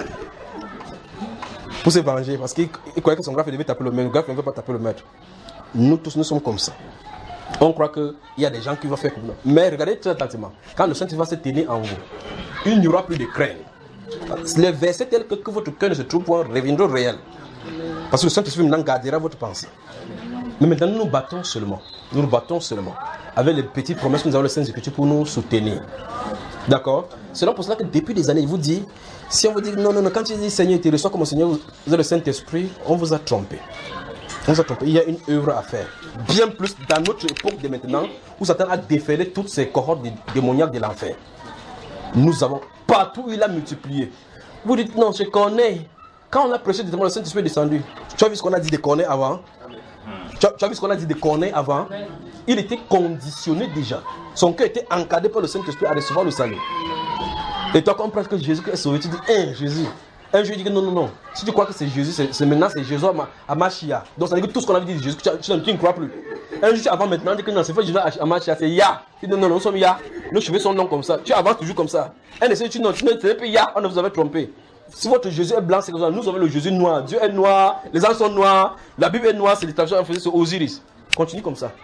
Pour se venger, parce qu'il croyait que son grand frère devait taper le maître. Le grand frère ne veut pas taper le maître. Nous tous, nous sommes comme ça. On croit qu'il y a des gens qui vont faire comme ça. Mais regardez très attentivement. Quand le Saint-Esprit va se tenir en vous, il n'y aura plus de crainte. Les versets tels que, que votre cœur ne se trouve point reviendront réels. Parce que le Saint-Esprit maintenant gardera votre pensée. Mais maintenant nous nous battons seulement. Nous nous battons seulement. Avec les petites promesses que nous avons le Saint-Esprit pour nous soutenir. D'accord? C'est donc pour cela que depuis des années, il vous dit, si on vous dit non, non, non, quand il dit Seigneur, tu reçois comme Seigneur, vous avez le Saint-Esprit, on vous a trompé. On vous a trompé. Il y a une œuvre à faire. Bien plus dans notre époque de maintenant, où Satan a déferlé toutes ces cohortes démoniaques de l'enfer. Nous avons partout où il a multiplié. Vous dites non, je connais. Quand on a prêché, le Saint-Esprit est descendu. Tu as vu ce qu'on a dit de connaître avant? Tu as, tu as vu ce qu'on a dit de connaître avant? Il était conditionné déjà. Son cœur était encadré par le Saint-Esprit à recevoir le salut. Et toi, quand on pense que Jésus est sauvé, tu dis, hein, Jésus. Un jour, il dit que non, non, non. Si tu crois que c'est Jésus, c'est maintenant c'est Jésus à Machia. Donc ça veut dire que tout ce qu'on avait dit de Jésus, tu, tu, tu ne crois plus. Un jour, avant maintenant, il dit que non, c'est pas Jésus à Machia, c'est Ya. Il dit non, non, nous sommes Ya. Nos cheveux sont longs comme ça. Tu avances toujours comme ça. Un essai, tu non, tu ne sais pas Ya, on vous avait trompé. Si votre Jésus est blanc, c'est comme ça. Nous avons le Jésus noir. Dieu est noir, les gens sont noirs, la Bible est noire, c'est les traductions en c'est Osiris. Continue comme ça.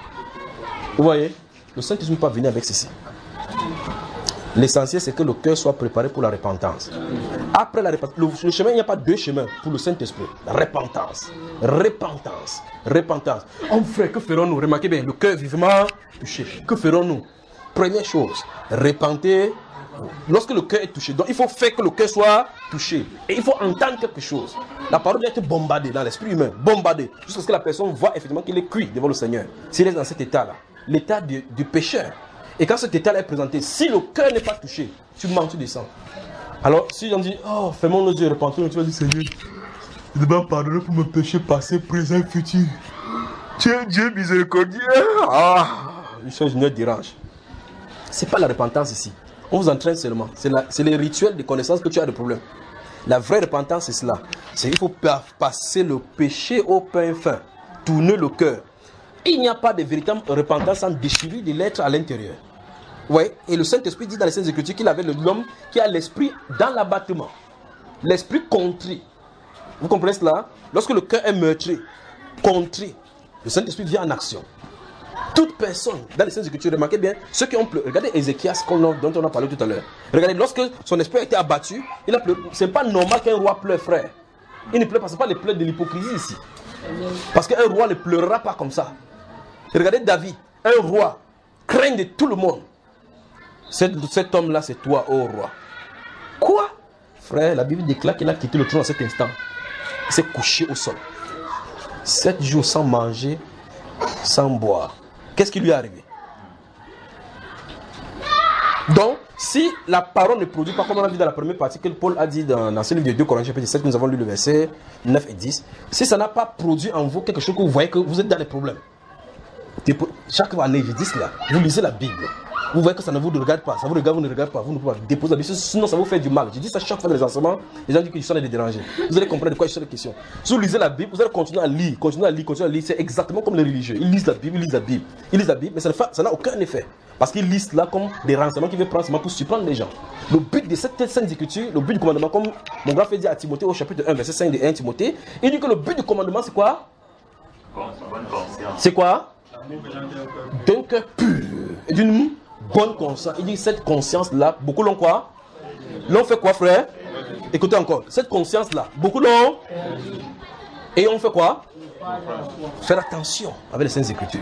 Vous voyez, le Saint-Esprit ne peut pas venir avec ceci. L'essentiel, c'est que le cœur soit préparé pour la repentance. Après la repentance, le, le chemin, il n'y a pas deux chemins pour le Saint-Esprit. La repentance, repentance, repentance. Oh frère, que ferons-nous? Remarquez bien, le cœur vivement touché. Que ferons-nous? Première chose, repentez. Lorsque le cœur est touché, donc il faut faire que le cœur soit touché. Et il faut entendre quelque chose. La parole doit être bombardée dans l'esprit humain, bombardée. Jusqu'à ce que la personne voit effectivement qu'il est cuit devant le Seigneur. S'il est dans cet état-là, l'état du, du pécheur. Et quand cet état-là est présenté, si le cœur n'est pas touché, tu mens, tu descends. Alors, si on dit, oh, fermons nos yeux, repentons, tu vas dire, Seigneur, je demande pardon pour mes péchés passés, présents, futurs. Tu es Dieu miséricordieux. Ah, une chose ne dérange. Ce n'est pas la repentance ici. On vous entraîne seulement. C'est les rituels de connaissance que tu as de problème. La vraie repentance, c'est cela. C'est qu'il faut passer le péché au pain fin, tourner le cœur. Il n'y a pas de véritable repentance sans déchirer de l'être à l'intérieur. Ouais. Et le Saint-Esprit dit dans les Saintes Écritures qu'il avait l'homme qui a l'esprit dans l'abattement. L'esprit contrit. Vous comprenez cela? Lorsque le cœur est meurtri, contrit, le Saint-Esprit vient en action. Toute personne dans les Saintes Écritures, remarquez bien, ceux qui ont pleuré. Regardez Ézéchias dont on a parlé tout à l'heure. Regardez, lorsque son esprit a été abattu, il a pleuré. Ce n'est pas normal qu'un roi pleure, frère. Il ne pleure pas, ce n'est pas les pleurs de l'hypocrisie ici. Parce qu'un roi ne pleurera pas comme ça. Regardez David, un roi, craint de tout le monde. Cet, cet homme-là, c'est toi, ô roi. Quoi? Frère, la Bible déclare qu'il a quitté le trône à cet instant. Il s'est couché au sol. Sept jours sans manger, sans boire. Qu'est-ce qui lui est arrivé? Donc, si la parole ne produit pas, comme on a vu dans la première partie que Paul a dit dans, dans ce livre de deux Corinthiens chapitre sept, nous avons lu le verset neuf et dix. Si ça n'a pas produit en vous quelque chose que vous voyez que vous êtes dans les problèmes. Chaque année, je dis cela. Vous lisez la Bible. vous voyez que ça ne vous regarde pas, ça vous regarde, vous ne regardez pas, vous ne pouvez pas déposer la Bible, sinon ça vous fait du mal. Je dis ça chaque fois dans les enseignements, les gens disent que je suis en train de déranger. Vous allez comprendre de quoi il s'agit de question. Si vous lisez la Bible, vous allez continuer à lire, continuer à lire, continuer à lire. C'est exactement comme les religieux. Ils lisent la Bible, ils lisent la Bible, ils lisent la Bible, mais ça n'a ça aucun effet. Parce qu'ils lisent là comme des renseignements qu'ils veulent prendre seulement pour surprendre les gens. Le but de cette sainte écriture, le but du commandement, comme mon grand frère dit à Timothée au chapitre un, verset cinq de un Timothée, il dit que le but du commandement c'est quoi? C'est quoi? D'un cœur pur et d'une bonne conscience. Il dit cette conscience-là, beaucoup l'ont quoi? L'ont fait quoi, frère? Écoutez encore. Cette conscience-là, beaucoup l'ont. Et on fait quoi? Faire attention avec les saintes écritures.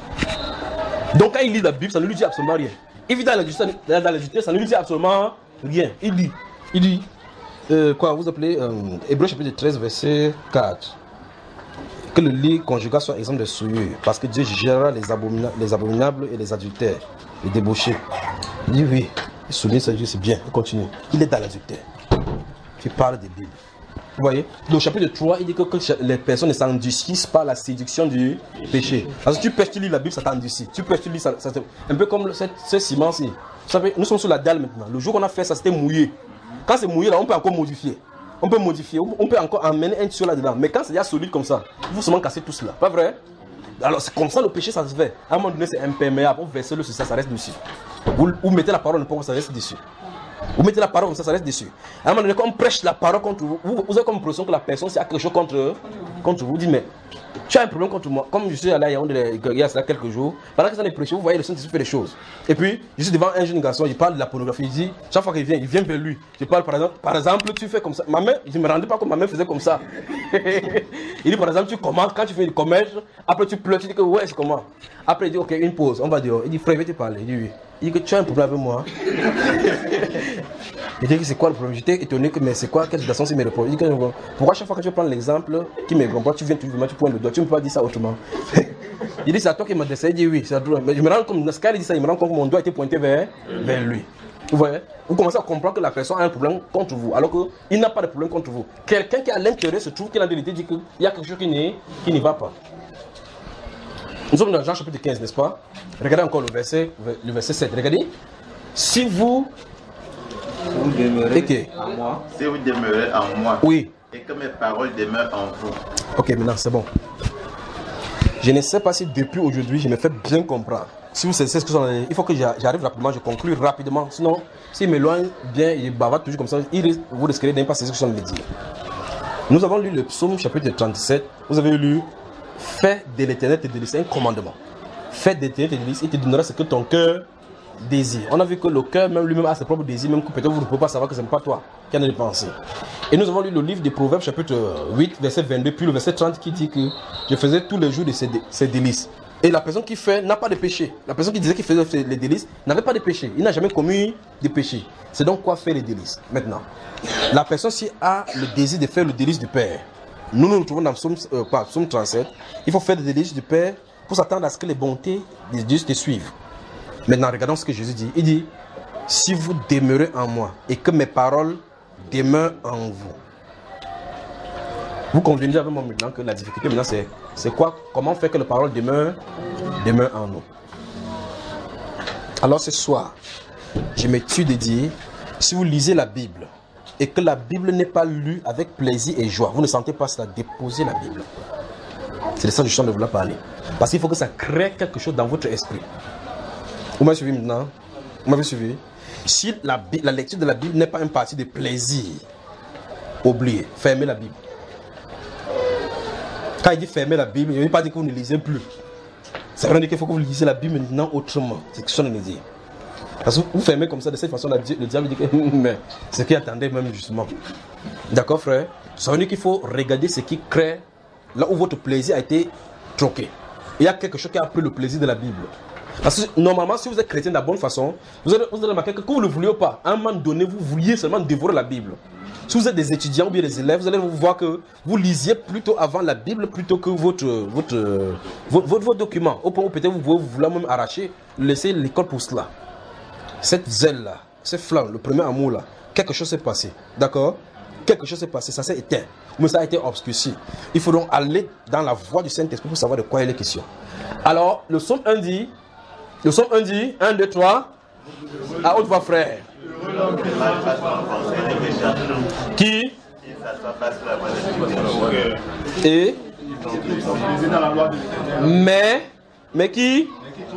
Donc quand il lit la Bible, ça ne lui dit absolument rien. Il vit dans la justice, dans la justice, ça ne lui dit absolument rien. Il lit. Il dit, euh, quoi, vous appelez euh, Hébreux chapitre treize, verset quatre. Que le lit conjugal soit exemple de souillure, parce que Dieu gérera les, abomina les abominables et les adultères, les débauchés. Il dit oui, il souligne ça, c'est bien, il continue. Il est dans l'adultère. Il parle des Bibles. Vous voyez? Le chapitre trois, il dit que, que les personnes ne s'endurcissent pas la séduction du péché. Parce que tu pêches, tu lis la Bible, ça t'endurcit. Tu pêches, tu lis, ça, ça un peu comme ce, ce ciment-ci. Vous savez, nous sommes sur la dalle maintenant. Le jour qu'on a fait ça, c'était mouillé. Quand c'est mouillé, là, on peut encore modifier. On peut modifier, on peut encore emmener un tuyau là-dedans. Mais quand c'est déjà solide comme ça, il faut seulement casser tout cela. Pas vrai? Alors c'est comme ça le péché, ça se fait. À un moment donné, c'est imperméable. Vous versez le sur ça, ça reste dessus. Vous, vous mettez la parole, ça reste dessus. Vous mettez la parole comme ça, ça reste dessus. À un moment donné, quand on prêche la parole contre vous, vous, vous avez comme l'impression que la personne a quelque chose contre, contre vous. Vous dites, mais tu as un problème contre moi. Comme je suis allé à Yaoundé il y a quelques jours, pendant que ça n'est prêché, vous voyez le Saint-Esprit fait des choses. Et puis, je suis devant un jeune garçon, il parle de la pornographie. Il dit, chaque fois qu'il vient, il vient vers lui. Je parle par exemple, par exemple, tu fais comme ça. Ma main, je ne me rendais pas compte, ma main faisait comme ça. Il dit, par exemple, tu commences, quand tu fais du commerce, après tu pleures, tu dis que ouais, c'est comment. Après, il dit, ok, une pause, on va dehors. Il dit, frère, je vais te parler. Il dit, oui. Il dit que tu as un problème avec moi. Il dit que c'est quoi le problème? J'étais étonné que mais c'est quoi? Quelle situation c'est mes réponses? Il dit que pourquoi chaque fois que je prends l'exemple qui me comprend, tu viens, tu, tu pointes le doigt, tu ne peux pas dire ça autrement. Il dit c'est à toi qui m'a décidé. Il dit oui, c'est à toi. Mais je me rends compte, quand il dit ça, il me rend compte que mon doigt était pointé vers, vers lui. Vous voyez? Vous commencez à comprendre que la personne a un problème contre vous, alors qu'il n'a pas de problème contre vous. Quelqu'un qui à l'intérieur se trouve qu'il a en vérité dit qu'il y a quelque chose qui n'y va pas. Nous sommes dans Jean chapitre quinze, n'est-ce pas? Regardez encore le verset, le verset sept. Regardez. Si vous, vous demeurez okay. en moi. Si vous demeurez en moi. Oui. Et que mes paroles demeurent en vous. Ok, maintenant c'est bon. Je ne sais pas si depuis aujourd'hui je me fais bien comprendre. Si vous savez ce que sont, il faut que j'arrive rapidement, je conclue rapidement. Sinon, s'il m'éloigne bien, il bavarde toujours comme ça, il, vous risquerez de ne pas saisir ce que je viens de dire. Nous avons lu le psaume chapitre trente-sept. Vous avez lu fais de l'éternel tes délices, c'est un commandement. Fais de l'éternel tes délices, il te donnera ce que ton cœur désire. On a vu que le cœur même lui-même a ses propres désirs, même que peut-être vous ne pouvez pas savoir que ce n'est pas toi qui en as pensé. Et nous avons lu le livre des Proverbes chapitre huit, verset vingt-deux, puis le verset trente qui dit que je faisais tous les jours de ces, dé ces délices. Et la personne qui fait n'a pas de péché. La personne qui disait qu'il faisait les délices n'avait pas de péché. Il n'a jamais commis de péché. C'est donc quoi faire les délices maintenant? La personne qui a le désir de faire le délice du Père. Nous nous retrouvons dans Psaume, euh, pas, Psaume trente-sept. Il faut faire des délices du Père pour s'attendre à ce que les bontés de Dieu te suivent. Maintenant, regardons ce que Jésus dit. Il dit, si vous demeurez en moi et que mes paroles demeurent en vous. Vous convenez avec moi maintenant que la difficulté maintenant c'est c'est quoi? Comment faire que les paroles demeurent, demeurent en nous? Alors ce soir, je me tue de dire, si vous lisez la Bible et que la Bible n'est pas lue avec plaisir et joie, vous ne sentez pas cela, déposez la Bible. C'est de ça que je suis en train de vous parler. Parce qu'il faut que ça crée quelque chose dans votre esprit. Vous m'avez suivi maintenant? Vous m'avez suivi? Si la, la lecture de la Bible n'est pas une partie de plaisir, oubliez, fermez la Bible. Quand il dit fermer la Bible, il ne veut pas dire que vous ne lisez plus. Ça veut dire qu'il faut que vous lisez la Bible maintenant autrement. C'est ce que je suis en train de dire. Parce que vous fermez comme ça, de cette façon, le diable dit que mais c'est ce qu'il attendait même justement. D'accord, frère? Ça veut dire qu'il faut regarder ce qui crée là où votre plaisir a été troqué. Il y a quelque chose qui a pris le plaisir de la Bible. Parce que normalement, si vous êtes chrétien de la bonne façon, vous allez, vous allez remarquer que quand vous ne le vouliez pas, à un moment donné, vous vouliez seulement dévorer la Bible. Si vous êtes des étudiants ou bien des élèves, vous allez voir que vous lisiez plutôt avant la Bible plutôt que votre, votre, votre, votre, votre document. Au point où peut-être vous pouvez vous vouloir même arracher, laisser l'école pour cela. Cette zèle-là, cette flamme, le premier amour-là, quelque chose s'est passé. D'accord? Quelque chose s'est passé, ça s'est éteint. Mais ça a été obscurci. Il faut donc aller dans la voie du Saint-Esprit pour savoir de quoi il est question. Alors, le psaume un dit, Le psaume un dit, un, deux, trois. À haute voix, frère. Qui? Et? Mais? Mais qui?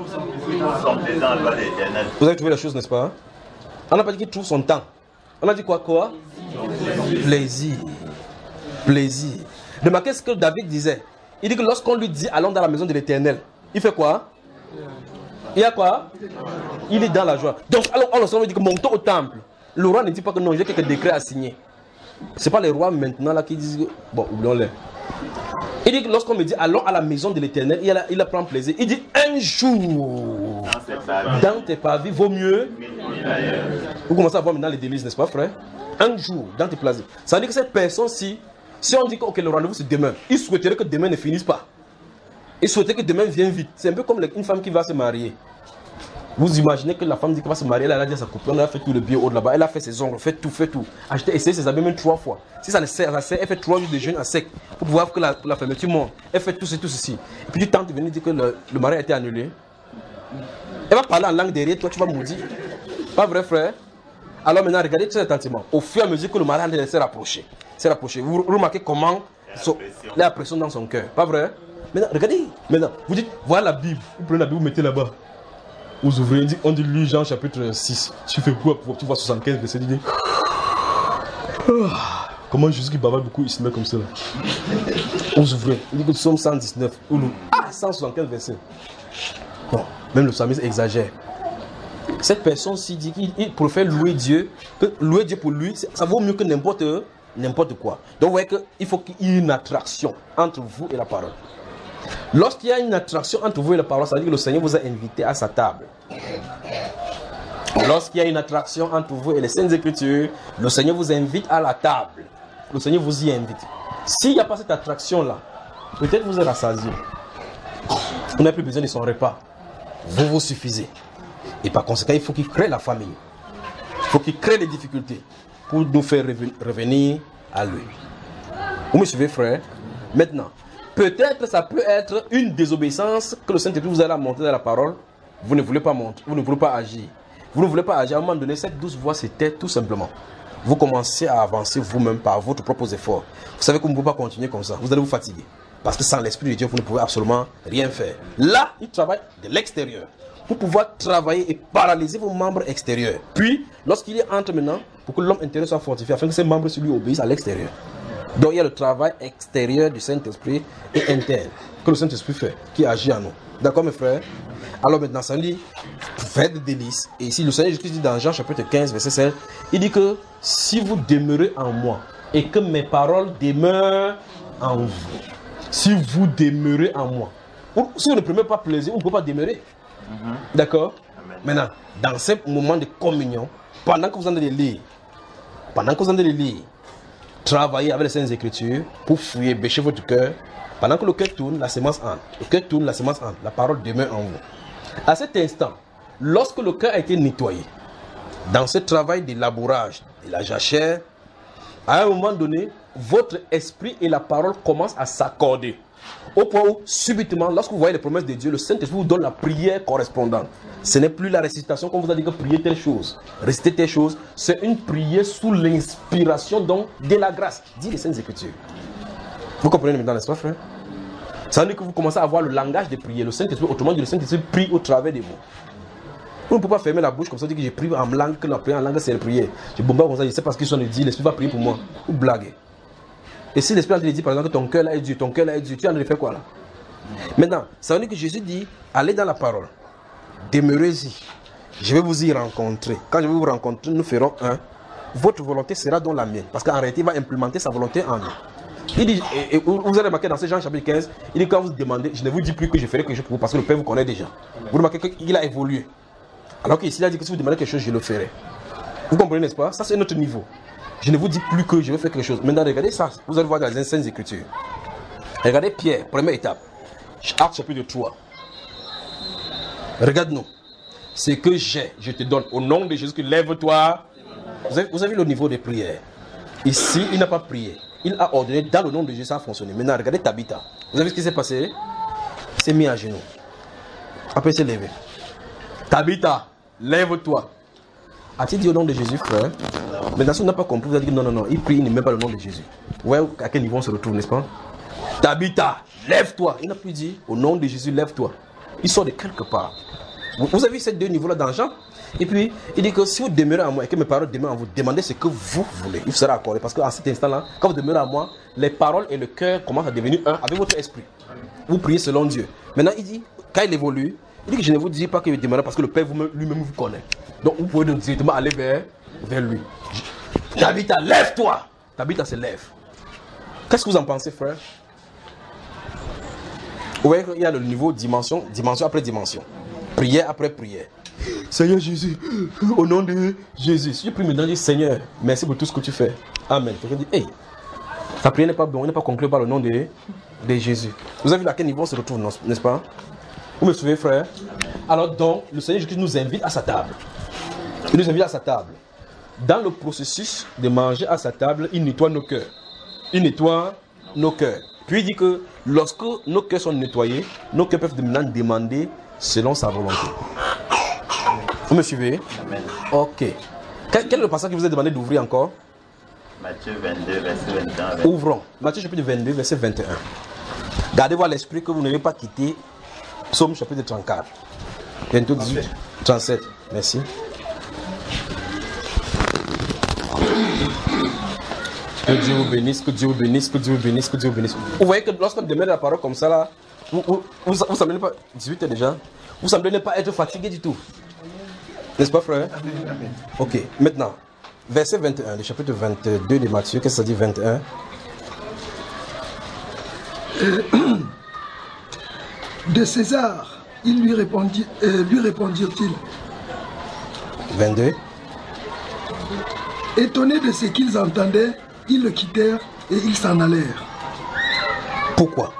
Vous avez trouvé la chose, n'est-ce pas? On n'a pas dit qu'il trouve son temps. On a dit quoi, quoi? Plaisir. Plaisir. Remarquez ce que David disait. Il dit que lorsqu'on lui dit allons dans la maison de l'Éternel, il fait quoi? Il y a quoi? Il est dans la joie. Donc, alors, on lui dit que montons au temple. Le roi ne dit pas que non, j'ai quelques décrets à signer. Ce n'est pas les rois maintenant là qui disent que... Bon, oublions-les. Il dit que lorsqu'on me dit allons à la maison de l'Éternel, il, a, il a prend plaisir. Il dit un jour dans tes pavis vaut mieux. Vous commencez à voir maintenant les délices, n'est-ce pas, frère? Un jour dans tes plaisirs. Ça veut dire que cette personne-ci, si on dit que okay, le rendez-vous c'est demain, il souhaiterait que demain ne finisse pas. Il souhaiterait que demain vienne vite. C'est un peu comme une femme qui va se marier. Vous imaginez que la femme dit qu'elle va se marier, elle a dit à sa copine, elle a fait tout le bien haut de là-bas, elle a fait ses ongles, fait tout, fait tout. Acheter, essayer ses habits même trois fois. Si ça ne sert, ça sert, elle fait trois jours de jeûne à sec pour pouvoir que la, la fermeture monte. Elle fait tout, tout ceci. Et puis tu tentes de venir dire que le, le mari a été annulé. Elle va parler en langue derrière, toi tu vas maudire. Pas vrai, frère? Alors maintenant, regardez très attentivement. Au fur et à mesure que le mari s'est rapproché, s'est rapproché, vous remarquez comment so, il y a la pression dans son cœur. Pas vrai? Maintenant, regardez. Maintenant, vous dites, voilà la Bible. Vous prenez la Bible, vous mettez là-bas. Vous ouvrez, on dit lui Jean chapitre six. Tu fais quoi? Tu vois soixante-quinze versets. Tu dis, comment Jésus qui bavard beaucoup, il se met comme ça là. Vous ouvrez, il dit que Psaume cent dix-neuf. Ah, cent soixante-quinze versets. Bon, même le psalmiste exagère. Cette personne-ci dit qu'il préfère louer Dieu, que louer Dieu pour lui, ça vaut mieux que n'importe n'importe quoi. Donc vous voyez qu'il faut qu'il y ait une attraction entre vous et la parole. Lorsqu'il y a une attraction entre vous et la parole, ça veut dire que le Seigneur vous a invité à sa table. Lorsqu'il y a une attraction entre vous et les Saintes Écritures, le Seigneur vous invite à la table. Le Seigneur vous y invite. S'il n'y a pas cette attraction-là, peut-être vous êtes rassasié. Vous n'avez plus besoin de son repas. Vous vous suffisez. Et par conséquent, il faut qu'il crée la famille. Il faut qu'il crée les difficultés pour nous faire revenir à lui. Vous me suivez, frère? Maintenant, peut-être ça peut être une désobéissance que le Saint-Esprit vous a montré dans la parole. Vous ne voulez pas montrer, vous ne voulez pas agir. Vous ne voulez pas agir. À un moment donné, cette douce voix c'était tout simplement. Vous commencez à avancer vous-même par votre propre effort. Vous savez que vous ne pouvez pas continuer comme ça. Vous allez vous fatiguer. Parce que sans l'Esprit de Dieu, vous ne pouvez absolument rien faire. Là, il travaille de l'extérieur. Pour pouvoir travailler et paralyser vos membres extérieurs. Puis, lorsqu'il y entre maintenant, pour que l'homme intérieur soit fortifié, afin que ses membres lui obéissent à l'extérieur. Donc il y a le travail extérieur du Saint-Esprit et interne que le Saint-Esprit fait, qui agit en nous. D'accord mes frères? Alors maintenant ça dit, faites des délices. Et ici le Seigneur Jésus dit dans Jean chapitre quinze verset sept, il dit que si vous demeurez en moi et que mes paroles demeurent en vous, si vous demeurez en moi, si vous ne prenez pas plaisir, vous ne pouvez pas demeurer. Mm-hmm. D'accord? Maintenant, dans ces moments de communion, pendant que vous en allez lire, pendant que vous en allez lire, travaillez avec les Saintes Écritures pour fouiller, bêcher votre cœur. Pendant que le cœur tourne, la semence entre. Le cœur tourne, la semence entre. La parole demeure en vous. À cet instant, lorsque le cœur a été nettoyé, dans ce travail de labourage de la jachère, à un moment donné, votre esprit et la parole commencent à s'accorder. Au point où, subitement, lorsque vous voyez les promesses de Dieu, le Saint-Esprit vous donne la prière correspondante. Ce n'est plus la récitation qu'on vous a dit que prier telle chose, réciter telle chose. C'est une prière sous l'inspiration donc de la grâce, dit les Saintes Écritures. Vous comprenez maintenant, n'est-ce pas, frère? Ça veut dire que vous commencez à avoir le langage de prière. Le Saint-Esprit, autrement dit, le Saint-Esprit prie au travers de vous. Vous ne pouvez pas fermer la bouche comme ça, dire que j'ai prié en langue, que la prière en langue c'est la prière. Je bombarde comme ça, je sais pas ce qu'ils sont dit, l'Esprit va prier pour moi. Vous blaguez. Et si l'Esprit te dit par exemple que ton cœur là est Dieu, ton cœur là est Dieu, tu en as fait quoi là? Maintenant, ça veut dire que Jésus dit, allez dans la parole, demeurez-y, je vais vous y rencontrer. Quand je vais vous rencontrer, nous ferons un. Votre volonté sera dans la mienne. Parce qu'en réalité, il va implémenter sa volonté en nous. Il dit, et, et vous avez remarqué dans ce Jean chapitre quinze, il dit quand vous demandez, je ne vous dis plus que je ferai quelque chose pour vous parce que le Père vous connaît déjà. Vous remarquez qu'il a évolué. Alors qu'ici, il a dit que si vous demandez quelque chose, je le ferai. Vous comprenez, n'est-ce pas? Ça, c'est notre niveau. Je ne vous dis plus que je vais faire quelque chose. Maintenant, regardez ça. Vous allez voir dans les Saintes Écritures. Regardez Pierre, première étape. Acte chapitre trois. Regarde-nous. Ce que j'ai, je te donne. Au nom de Jésus, lève-toi. Vous avez, vous avez le niveau de prière. Ici, il n'a pas prié. Il a ordonné dans le nom de Jésus, ça a fonctionné. Maintenant, regardez Tabitha. Vous avez vu ce qui s'est passé? Il s'est mis à genoux. Après, il s'est levé. Tabitha, lève-toi. A-t-il dit au nom de Jésus, frère? Maintenant, si on n'a pas compris, vous avez dit non, non, non, il prie, il ne met pas le nom de Jésus. Ouais, à quel niveau on se retrouve, n'est-ce pas? Tabitha, lève-toi. Il n'a plus dit au nom de Jésus, lève-toi. Il sort de quelque part. Vous, vous avez vu ces deux niveaux-là dans Jean? Et puis, il dit que si vous demeurez en moi et que mes paroles demeurent en vous, demandez ce que vous voulez. Il vous sera accordé. Parce qu'à cet instant-là, quand vous demeurez en moi, les paroles et le cœur commencent à devenir un avec votre esprit. Vous priez selon Dieu. Maintenant, il dit, quand il évolue, il dit que je ne vous dis pas que vous demeurez parce que le Père lui-même vous connaît. Donc, vous pouvez directement aller vers, vers lui. Tabitha, lève-toi. Tabitha se lève. Qu'est-ce que vous en pensez, frère? Vous voyez qu'il y a le niveau dimension, dimension après dimension. Prière après prière. Seigneur Jésus, au nom de Jésus. Si je prie maintenant, je dis Seigneur, merci pour tout ce que tu fais. Amen. Je dis, hey, ta prière n'est pas bonne, n'est pas conclue par le nom de, de Jésus. Vous avez vu à quel niveau on se retrouve, n'est-ce pas? Vous me suivez, frère? Alors donc, le Seigneur Jésus nous invite à sa table. Il nous invite à sa table. Dans le processus de manger à sa table, il nettoie nos cœurs. Il nettoie nos cœurs. Puis il dit que lorsque nos cœurs sont nettoyés, nos cœurs peuvent maintenant demander selon sa volonté. Vous me suivez? Amen. Ok. Quel, quel est le passage que vous avez demandé d'ouvrir encore? Matthieu vingt-deux, verset vingt et un. vingt. Ouvrons. Matthieu chapitre vingt-deux, verset vingt et un. Gardez-vous à l'esprit que vous n'avez pas quitté Psaume chapitre trente-quatre. Bientôt dix-huit, trente-sept. Merci. Que Dieu vous bénisse, que Dieu vous bénisse, que Dieu vous bénisse, que Dieu vous bénisse. Vous voyez que lorsqu'on demande la parole comme ça là, vous, vous, vous, vous semblez pas, dix-huit déjà, vous semblez ne pas être fatigué du tout. N'est-ce pas, frère? Ok, maintenant, verset vingt et un, le chapitre vingt-deux de Matthieu, qu'est-ce que ça dit vingt et un? Euh, de César, il lui répondit, euh, lui répondirent-ils. vingt-deux. Étonnés de ce qu'ils entendaient, ils le quittèrent et ils s'en allèrent. Pourquoi?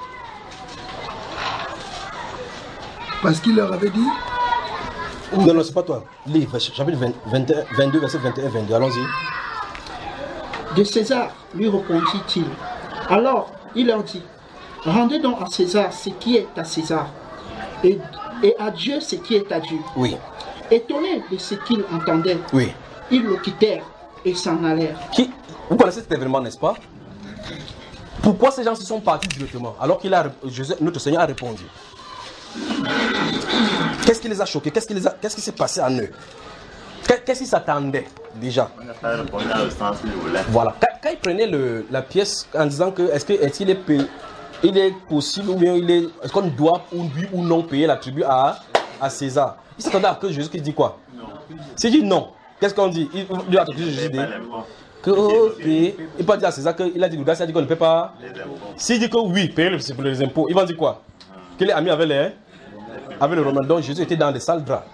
Parce qu'il leur avait dit. Non, non, c'est pas toi. Lis, chapitre vingt, vingt et un, vingt-deux, verset vingt et un, vingt-deux. Allons-y. De César, lui répondit-il. Alors, il leur dit, rendez donc à César ce qui est à César, et, et à Dieu ce qui est à Dieu. Oui. Étonnés de ce qu'ils entendaient, Oui. ils le quittèrent et s'en allèrent. Qui, vous connaissez cet événement, n'est-ce pas? Pourquoi ces gens se sont partis directement alors qu'il a, Jésus, notre Seigneur a répondu? Qu'est-ce qui les a choqués? Qu'est-ce qui les a, qu'est-ce qui s'est passé en eux? Qu'est-ce qu'ils s'attendaient déjà? On n'a pas répondu dans le sens qu'il voulait. Voilà. Quand, quand il prenait le, la pièce en disant que est-ce que est-il est, est, il est possible ou bien il est, est-ce qu'on doit ou oui ou non payer la tribu à, à César? Il s'attendait à que Jésus qui dit quoi? Non. S'il dit non, qu'est-ce qu'on dit? Il lui a dit Jésus dit que ok. Il peut dire à César qu'il a dit le gars, il a dit qu'on ne paie pas. S'il dit que oui, payer pour les impôts, il va dire quoi? Qu'il est ami avec les avec le Romain. Donc Jésus était dans les sales draps.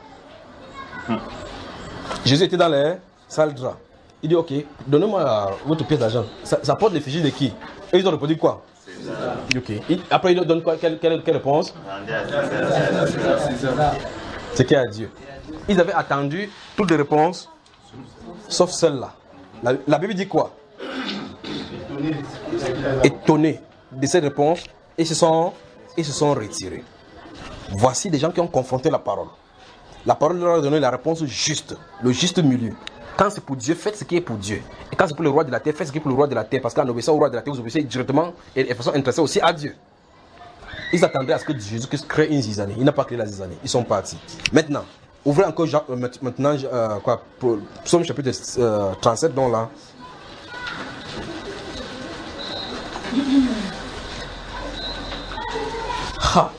Jésus était dans les sales draps. Il dit ok, donnez-moi votre pièce d'argent. Ça, ça porte l'effigie de qui? Et ils ont répondu quoi? César. Ok. Et après il donne quoi? Quelle, quelle, quelle réponse? C'est qui à Dieu. Ils avaient attendu toutes les réponses sauf celle-là. La, la Bible dit quoi? Étonnés de cette réponse et se sont, ils se sont retirés. Voici des gens qui ont confronté la parole. La parole leur a donné la réponse juste, le juste milieu. Quand c'est pour Dieu, faites ce qui est pour Dieu. Et quand c'est pour le roi de la terre, faites ce qui est pour le roi de la terre. Parce qu'en obéissant au roi de la terre, vous obéissez directement et de façon intéressée aussi à Dieu. Ils attendaient à ce que Jésus-Christ crée une zizanie. Il n'a pas créé la zizanie. Ils sont partis. Maintenant, ouvrez encore Jean, euh, maintenant, euh, quoi, Psaume chapitre euh, trente-sept, donc là. Ha.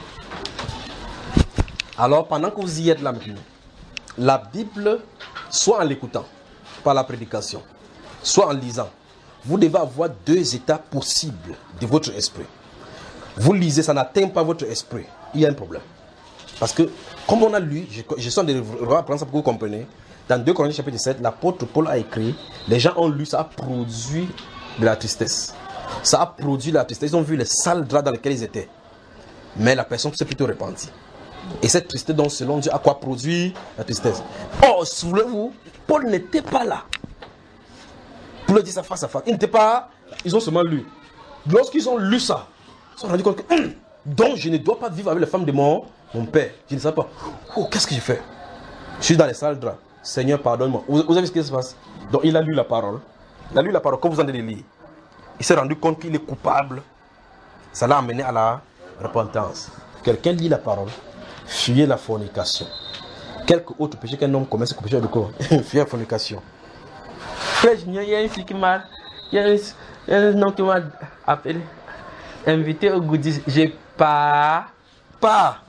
Alors, pendant que vous y êtes là maintenant, la Bible, soit en l'écoutant, par la prédication, soit en lisant, vous devez avoir deux états possibles de votre esprit. Vous lisez, ça n'atteint pas votre esprit, il y a un problème. Parce que, comme on a lu, je, je sens de reprendre ça pour que vous compreniez, dans deux Corinthiens chapitre sept, l'apôtre Paul a écrit, les gens ont lu, ça a produit de la tristesse. Ça a produit de la tristesse, ils ont vu les sales draps dans lesquels ils étaient. Mais la personne s'est plutôt repentie. Et cette tristesse, donc, selon Dieu, a quoi produit la tristesse? Oh, souvenez-vous, Paul n'était pas là. Pour le dire ça face à face. Il n'était pas là. Ils ont seulement lu. Lorsqu'ils ont lu ça, ils se sont rendus compte que hum, Donc je ne dois pas vivre avec les femmes de mon, mon père. Je ne sais pas. Oh, qu'est-ce que je fais? Je suis dans les salles de drap. Seigneur, pardonne-moi. Vous, vous avez vu ce qui se passe? Donc il a lu la parole. Il a lu la parole comme vous en allez lire. Il s'est rendu compte qu'il est coupable. Ça l'a amené à la repentance. Quelqu'un lit la parole. Fuyez la fornication. Quelque autre péché qu'un homme commet, c'est le péché de quoi? Fuyez la fornication. Il y a une fille qui m'a... Il y a un homme qui m'a appelé, invité au goodies. J'ai pas... Pas.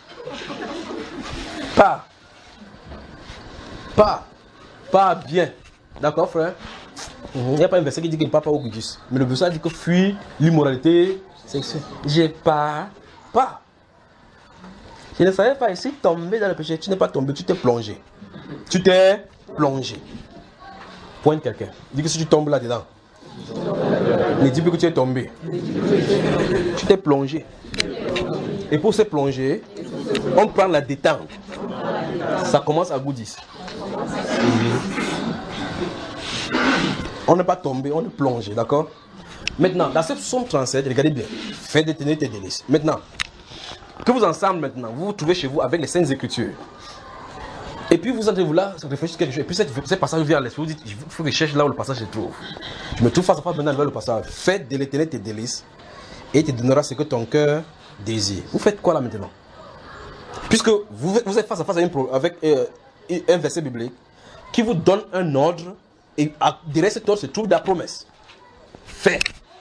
Pas. Pas. Pas bien. D'accord, frère? Il n'y a pas un verset qui dit qu'il ne part pas au goodies. Mais le verset dit que fuit l'immoralité sexuelle. J'ai pas... Pas. Je ne savais pas, ici tomber dans le péché. Tu n'es pas tombé, tu t'es plongé. Tu t'es plongé. Pointe quelqu'un. Dis que si tu tombes là-dedans. Ne dis plus que tu es tombé. Tu t'es plongé. Et pour se plonger, on prend la détente. Ça commence à goodies. On n'est pas tombé, on est plongé, d'accord? Maintenant, dans cette somme trente-sept, regardez bien. Faites détenir tes délices. Maintenant, que vous ensemble maintenant, vous vous trouvez chez vous avec les Saintes Écritures. Et puis vous entrez vous là, ça réfléchit quelque chose. Et puis ce passage vient à l'esprit, vous dites, il faut que je cherche là où le passage se trouve. Je me trouve face à face maintenant vers le passage. Faites de l'éternel tes délices et il te donnera ce que ton cœur désire. Vous faites quoi là maintenant? Puisque vous, vous êtes face à face à une, avec euh, un verset biblique qui vous donne un ordre et à, derrière cet ordre se trouve la promesse. Fais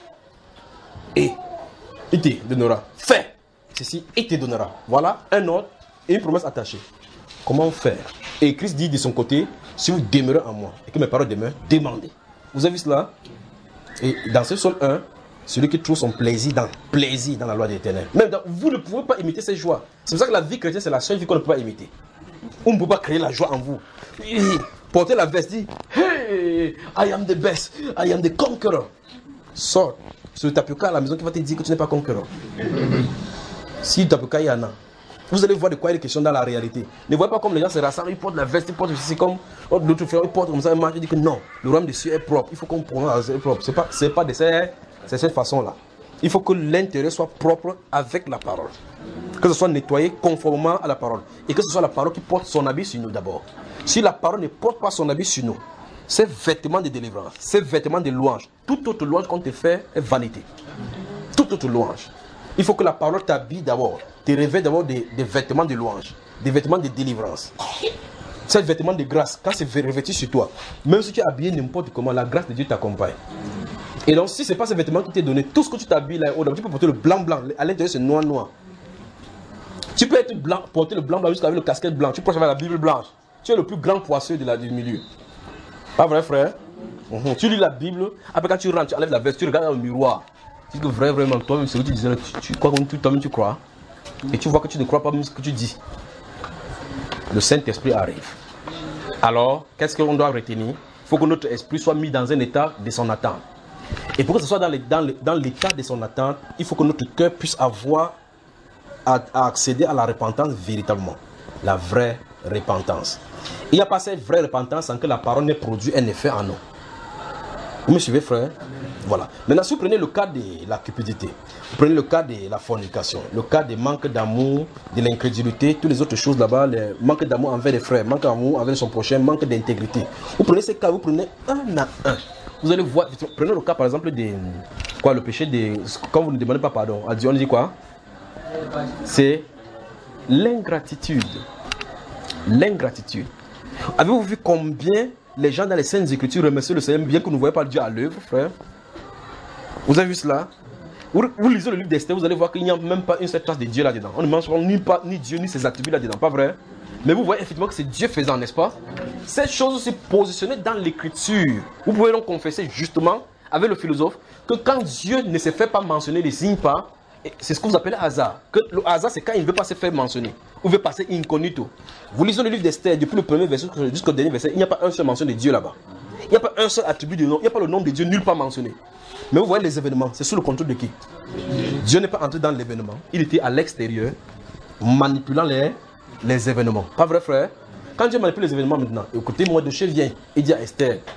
et il te donnera. Fais ceci et il te donnera. Voilà un ordre et une promesse attachée. Comment faire? Et Christ dit de son côté, si vous demeurez en moi et que mes paroles demeurent, demandez. Vous avez vu cela? Et dans ce psaume un, celui qui trouve son plaisir dans, plaisir dans la loi de l'Éternel. Même dans, vous ne pouvez pas imiter cette joie. C'est pour ça que la vie chrétienne, c'est la seule vie qu'on ne peut pas imiter. On ne peut pas créer la joie en vous. Portez la veste, dit, hey, I am the best, I am the conqueror. Sors sur le tapioca à la maison qui va te dire que tu n'es pas conquérant. Si le tapioca il y en a, vous allez voir de quoi il est question dans la réalité. Ne voyez pas comme les gens se rassemblent, ils portent la veste, ils portent ceci comme l'autre frère, ils portent comme ça, ils marchent, ils disent que non, le royaume des cieux est propre. Il faut qu'on prononce est propre. C'est pas, c'est pas de cette, c'est cette façon-là. Il faut que l'intérieur soit propre avec la parole. Que ce soit nettoyé conformément à la parole. Et que ce soit la parole qui porte son habit sur nous d'abord. Si la parole ne porte pas son habit sur nous, ces vêtements de délivrance, ces vêtements de louange, toute autre louange qu'on te fait est vanité. Toute autre louange. Il faut que la parole t'habille d'abord, te révèle d'abord des, des vêtements de louange, des vêtements de délivrance. Ces vêtements de grâce, quand c'est revêtu sur toi, même si tu es habillé n'importe comment, la grâce de Dieu t'accompagne. Et donc, si ce n'est pas ces vêtements qui t'est donné, tout ce que tu t'habilles là, tu peux porter le blanc blanc, à l'intérieur c'est noir noir. Tu peux être blanc, porter le blanc blanc jusqu'à le casquette blanc, tu peux avoir la Bible blanche. Tu es le plus grand poisseux de la, du milieu. Pas vrai, frère? Mmh. Tu lis la Bible, après quand tu rentres, tu enlèves la veste, tu regardes dans le miroir. Tu dis que vrai, vraiment, toi-même, c'est ce que tu disais, tu, tu crois comme toi-même tu crois. Et tu vois que tu ne crois pas même ce que tu dis. Le Saint-Esprit arrive. Alors, qu'est-ce qu'on doit retenir? Il faut que notre esprit soit mis dans un état de son attente. Et pour que ce soit dans l'état dans l'état de son attente, il faut que notre cœur puisse avoir à, à accéder à la repentance véritablement. La vraie repentance. Il n'y a pas cette vraie repentance sans que la parole n'ait produit un effet en nous. Vous me suivez, frère? Voilà. Maintenant, si vous prenez le cas de la cupidité, vous prenez le cas de la fornication, le cas du manque d'amour, de l'incrédulité, toutes les autres choses là-bas, le manque d'amour envers les frères, manque d'amour envers son prochain, manque d'intégrité. Vous prenez ces cas, vous prenez un à un. Vous allez voir, prenez le cas par exemple de quoi, le péché de, quand vous ne demandez pas pardon, à Dieu on dit quoi? C'est l'ingratitude. L'ingratitude. Avez-vous vu combien les gens dans les Saintes Écritures remercient le Seigneur bien que nous ne voyons pas Dieu à l'œuvre, frère? Vous avez vu cela? Vous, vous lisez le livre d'Esther, vous allez voir qu'il n'y a même pas une seule trace de Dieu là-dedans. On ne mentionne ni, pas, ni Dieu ni ses attributs là-dedans, pas vrai? Mais vous voyez effectivement que c'est Dieu faisant, n'est-ce pas? Cette chose s'est positionnée dans l'Écriture. Vous pouvez donc confesser justement avec le philosophe que quand Dieu ne se fait pas mentionner, ne signe pas, c'est ce que vous appelez hasard. Que le hasard, c'est quand il ne veut pas se faire mentionner. Ou veut passer incognito. Vous lisez le livre d'Esther, depuis le premier verset jusqu'au dernier verset, il n'y a pas un seul mention de Dieu là-bas. Il n'y a pas un seul attribut de nom, il n'y a pas le nom de Dieu nulle part mentionné. Mais vous voyez les événements, c'est sous le contrôle de qui? Dieu n'est pas entré dans l'événement, il était à l'extérieur, manipulant les, les événements. Pas vrai, frère? Quand Dieu manipule les événements maintenant, écoutez, moi de chez vient et dit à Esther,